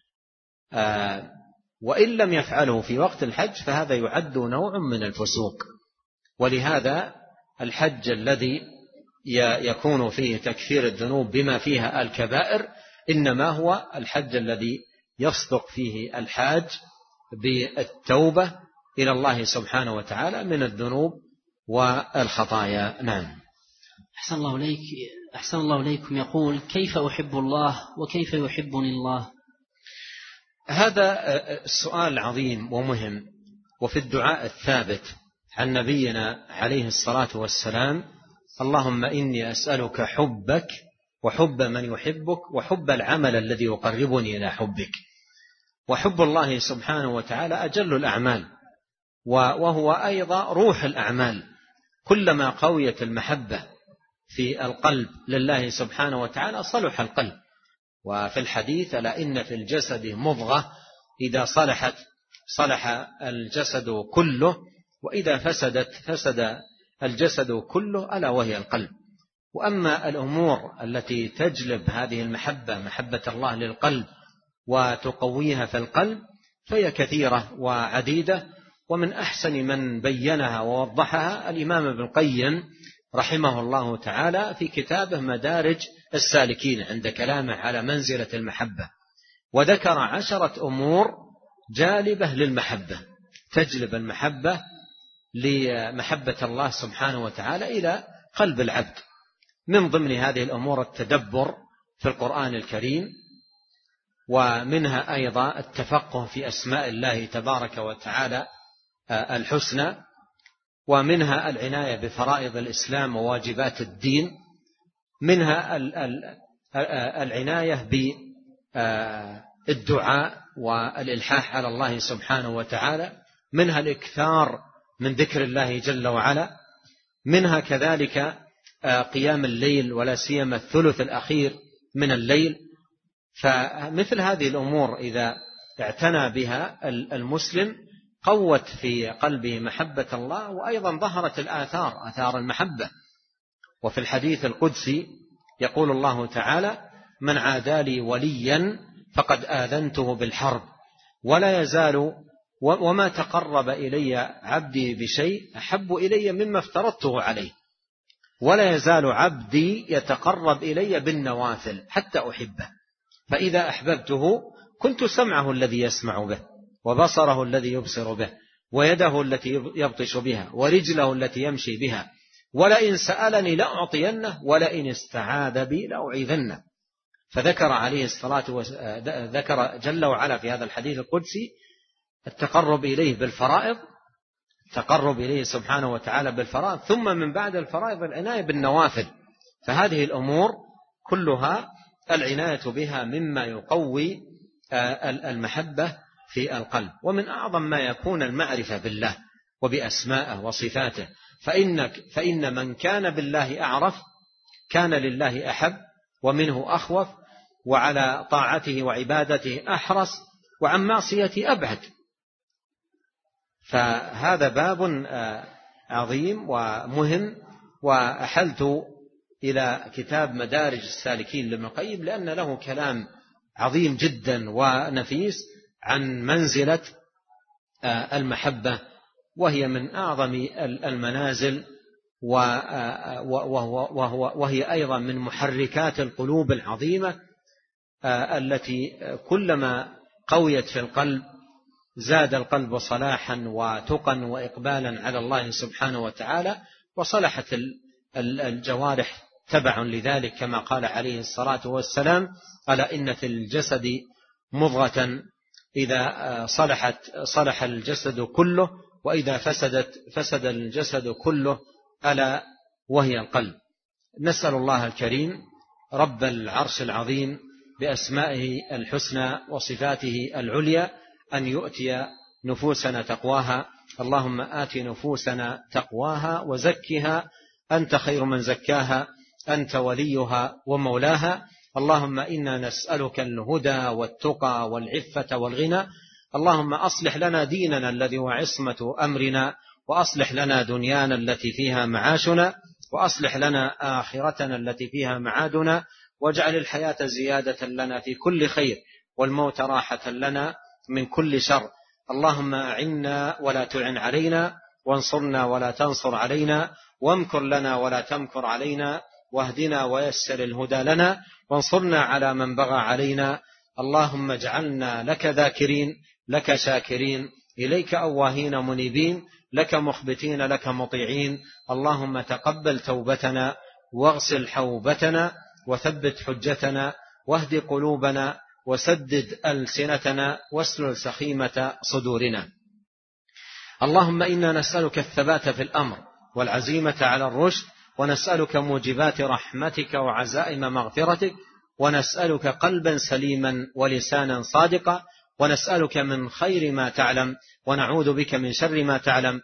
وإن لم يفعله في وقت الحج فهذا يعد نوع من الفسوق. ولهذا الحج الذي يكون فيه تكفير الذنوب بما فيها الكبائر إنما هو الحج الذي يصدق فيه الحاج بالتوبة إلى الله سبحانه وتعالى من الذنوب والخطايا. نعم.
أحسن الله إليكم. يقول كيف أحب الله وكيف يحبني الله؟
هذا السؤال عظيم ومهم. وفي الدعاء الثابت عن نبينا عليه الصلاة والسلام اللهم إني أسألك حبك وحب من يحبك وحب العمل الذي يقربني إلى حبك. وحب الله سبحانه وتعالى أجل الأعمال وهو أيضا روح الأعمال. كلما قويت المحبة في القلب لله سبحانه وتعالى صلح القلب. وفي الحديث ألا إن في الجسد مضغة إذا صلحت صلح الجسد كله وإذا فسدت فسد الجسد كله ألا وهي القلب. وأما الأمور التي تجلب هذه المحبة محبة الله للقلب وتقويها في القلب فهي كثيرة وعديدة. ومن أحسن من بينها ووضحها الإمام ابن القيم رحمه الله تعالى في كتابه مدارج السالكين عند كلامه على منزلة المحبة، وذكر 10 أمور جالبة للمحبة تجلب المحبة لمحبة الله سبحانه وتعالى إلى قلب العبد. من ضمن هذه الأمور التدبر في القرآن الكريم، ومنها أيضا التفقه في أسماء الله تبارك وتعالى الحسنى، ومنها العناية بفرائض الإسلام وواجبات الدين، منها العناية بالدعاء والإلحاح على الله سبحانه وتعالى، منها الإكثار من ذكر الله جل وعلا، منها كذلك قيام الليل ولا سيما الثلث الأخير من الليل. فمثل هذه الأمور إذا اعتنى بها المسلم قوت في قلبه محبة الله، وأيضا ظهرت آثار المحبة. وفي الحديث القدسي يقول الله تعالى من عادى لي وليا فقد آذنته بالحرب ولا يزال وما تقرب إلي عبدي بشيء أحب إلي مما افترضته عليه ولا يزال عبدي يتقرب إلي بالنوافل حتى أحبه فإذا أحببته كنت سمعه الذي يسمع به وبصره الذي يبصر به ويده التي يبطش بها ورجله التي يمشي بها ولئن سألني لأعطينه ولئن استعاذ بي لأعيذنه. فذكر عليه الصلاة والسلام ذكر جل وعلا في هذا الحديث القدسي التقرب إليه بالفرائض، تقرب إليه سبحانه وتعالى بالفرائض، ثم من بعد الفرائض العناية بالنوافل. فهذه الأمور كلها العناية بها مما يقوي المحبة في القلب. ومن أعظم ما يكون المعرفة بالله وبأسمائه وصفاته، فإن من كان بالله أعرف كان لله أحب ومنه أخوف وعلى طاعته وعبادته أحرص وعن معصيته أبعد. فهذا باب عظيم ومهم. وأحلت إلى كتاب مدارج السالكين لابن القيم لأن له كلام عظيم جدا ونفيس عن منزلة المحبة، وهي من أعظم المنازل، وهي أيضا من محركات القلوب العظيمة التي كلما قويت في القلب زاد القلب صلاحا وتقا وإقبالا على الله سبحانه وتعالى، وصلحت الجوارح تبع لذلك كما قال عليه الصلاة والسلام ألا إن في الجسد مضغة إذا صلحت صلح الجسد كله، وإذا فسد الجسد كله، ألا وهي القلب. نسأل الله الكريم رب العرش العظيم بأسمائه الحسنى وصفاته العليا أن يؤتي نفوسنا تقواها. اللهم آت نفوسنا تقواها وزكها أنت خير من زكاها، أنت وليها ومولاها. اللهم إنا نسألك الهدى والتقى والعفة والغنى. اللهم أصلح لنا ديننا الذي هو عصمة أمرنا، وأصلح لنا دنيانا التي فيها معاشنا، وأصلح لنا آخرتنا التي فيها معادنا، واجعل الحياة زيادة لنا في كل خير، والموت راحة لنا من كل شر. اللهم أعنا ولا تعن علينا، وانصرنا ولا تنصر علينا، وامكر لنا ولا تمكر علينا، واهدنا ويسر الهدى لنا، وانصرنا على من بغى علينا. اللهم اجعلنا لك ذاكرين، لك شاكرين، إليك أواهين منيبين، لك مخبتين، لك مطيعين. اللهم تقبل توبتنا، واغسل حوبتنا، وثبت حجتنا، واهد قلوبنا، وسدد ألسنتنا، واسلل سخيمة صدورنا. اللهم إنا نسألك الثبات في الأمر والعزيمة على الرشد، ونسألك موجبات رحمتك وعزائم مغفرتك، ونسألك قلبا سليما ولسانا صادقا، ونسألك من خير ما تعلم، ونعوذ بك من شر ما تعلم،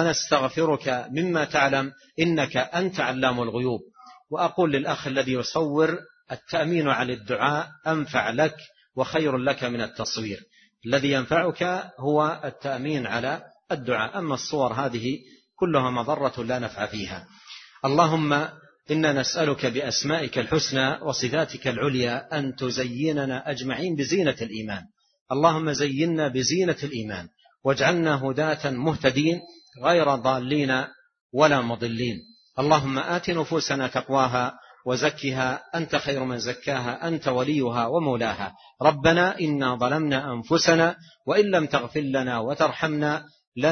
ونستغفرك مما تعلم، إنك أنت علام الغيوب. وأقول للأخ الذي يصور: التأمين على الدعاء أنفع لك وخير لك من التصوير. الذي ينفعك هو التأمين على الدعاء، أما الصور هذه كلها مضرة لا نفع فيها. اللهم إنا نسألك بأسمائك الحسنى وصفاتك العليا أن تزيننا أجمعين بزينة الإيمان. اللهم زينا بزينة الإيمان، واجعلنا هداة مهتدين غير ضالين ولا مضلين. اللهم آت نفوسنا تقواها وزكها أنت خير من زكاها، أنت وليها ومولاها. ربنا إنا ظلمنا أنفسنا، وإن لم تغفر لنا وترحمنا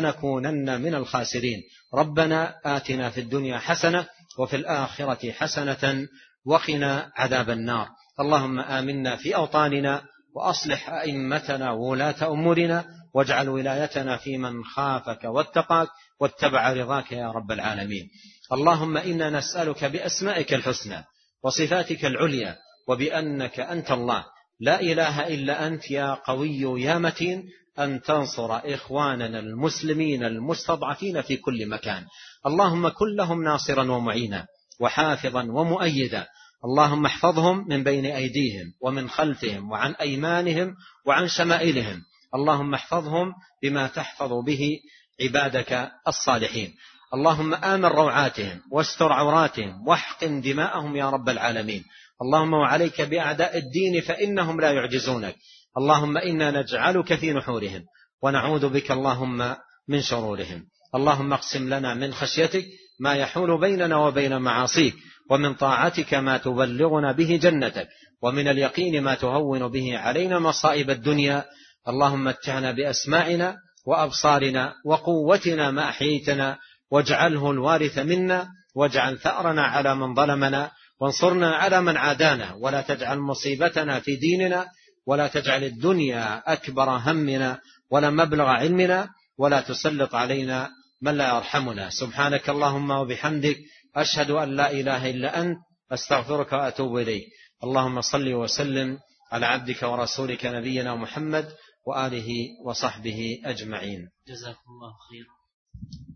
لنكونن من الخاسرين. ربنا آتنا في الدنيا حسنة وفي الآخرة حسنة وقنا عذاب النار. اللهم آمنا في أوطاننا، وأصلح أئمتنا وولاة أمورنا، واجعل ولايتنا في من خافك واتقاك واتبع رضاك يا رب العالمين. اللهم إنا نسألك بأسمائك الحسنى وصفاتك العليا، وبأنك أنت الله لا إله إلا أنت يا قوي يا متين، أن تنصر إخواننا المسلمين المستضعفين في كل مكان. اللهم كن لهم ناصرا ومعينا وحافظا ومؤيدا. اللهم احفظهم من بين أيديهم ومن خلفهم وعن أيمانهم وعن شمائلهم. اللهم احفظهم بما تحفظ به عبادك الصالحين. اللهم آمن روعاتهم واستر عوراتهم واحقن دماءهم يا رب العالمين. اللهم وعليك بأعداء الدين فإنهم لا يعجزونك. اللهم إنا نجعلك في نحورهم ونعوذ بك اللهم من شرورهم. اللهم اقسم لنا من خشيتك ما يحول بيننا وبين معاصيك، ومن طاعتك ما تبلغنا به جنتك، ومن اليقين ما تهون به علينا مصائب الدنيا. اللهم متعنا بأسماعنا وأبصارنا وقوتنا ما أحييتنا، واجعله الوارث منا، واجعل ثأرنا على من ظلمنا، وانصرنا على من عادانا، ولا تجعل مصيبتنا في ديننا، ولا تجعل الدنيا أكبر همنا ولا مبلغ علمنا، ولا تسلط علينا من لا يرحمنا. سبحانك اللهم وبحمدك، أشهد أن لا إله إلا أنت، أستغفرك وأتوب إليك. اللهم صل وسلم على عبدك ورسولك نبينا محمد وآله وصحبه أجمعين.
جزاكم الله خيرا.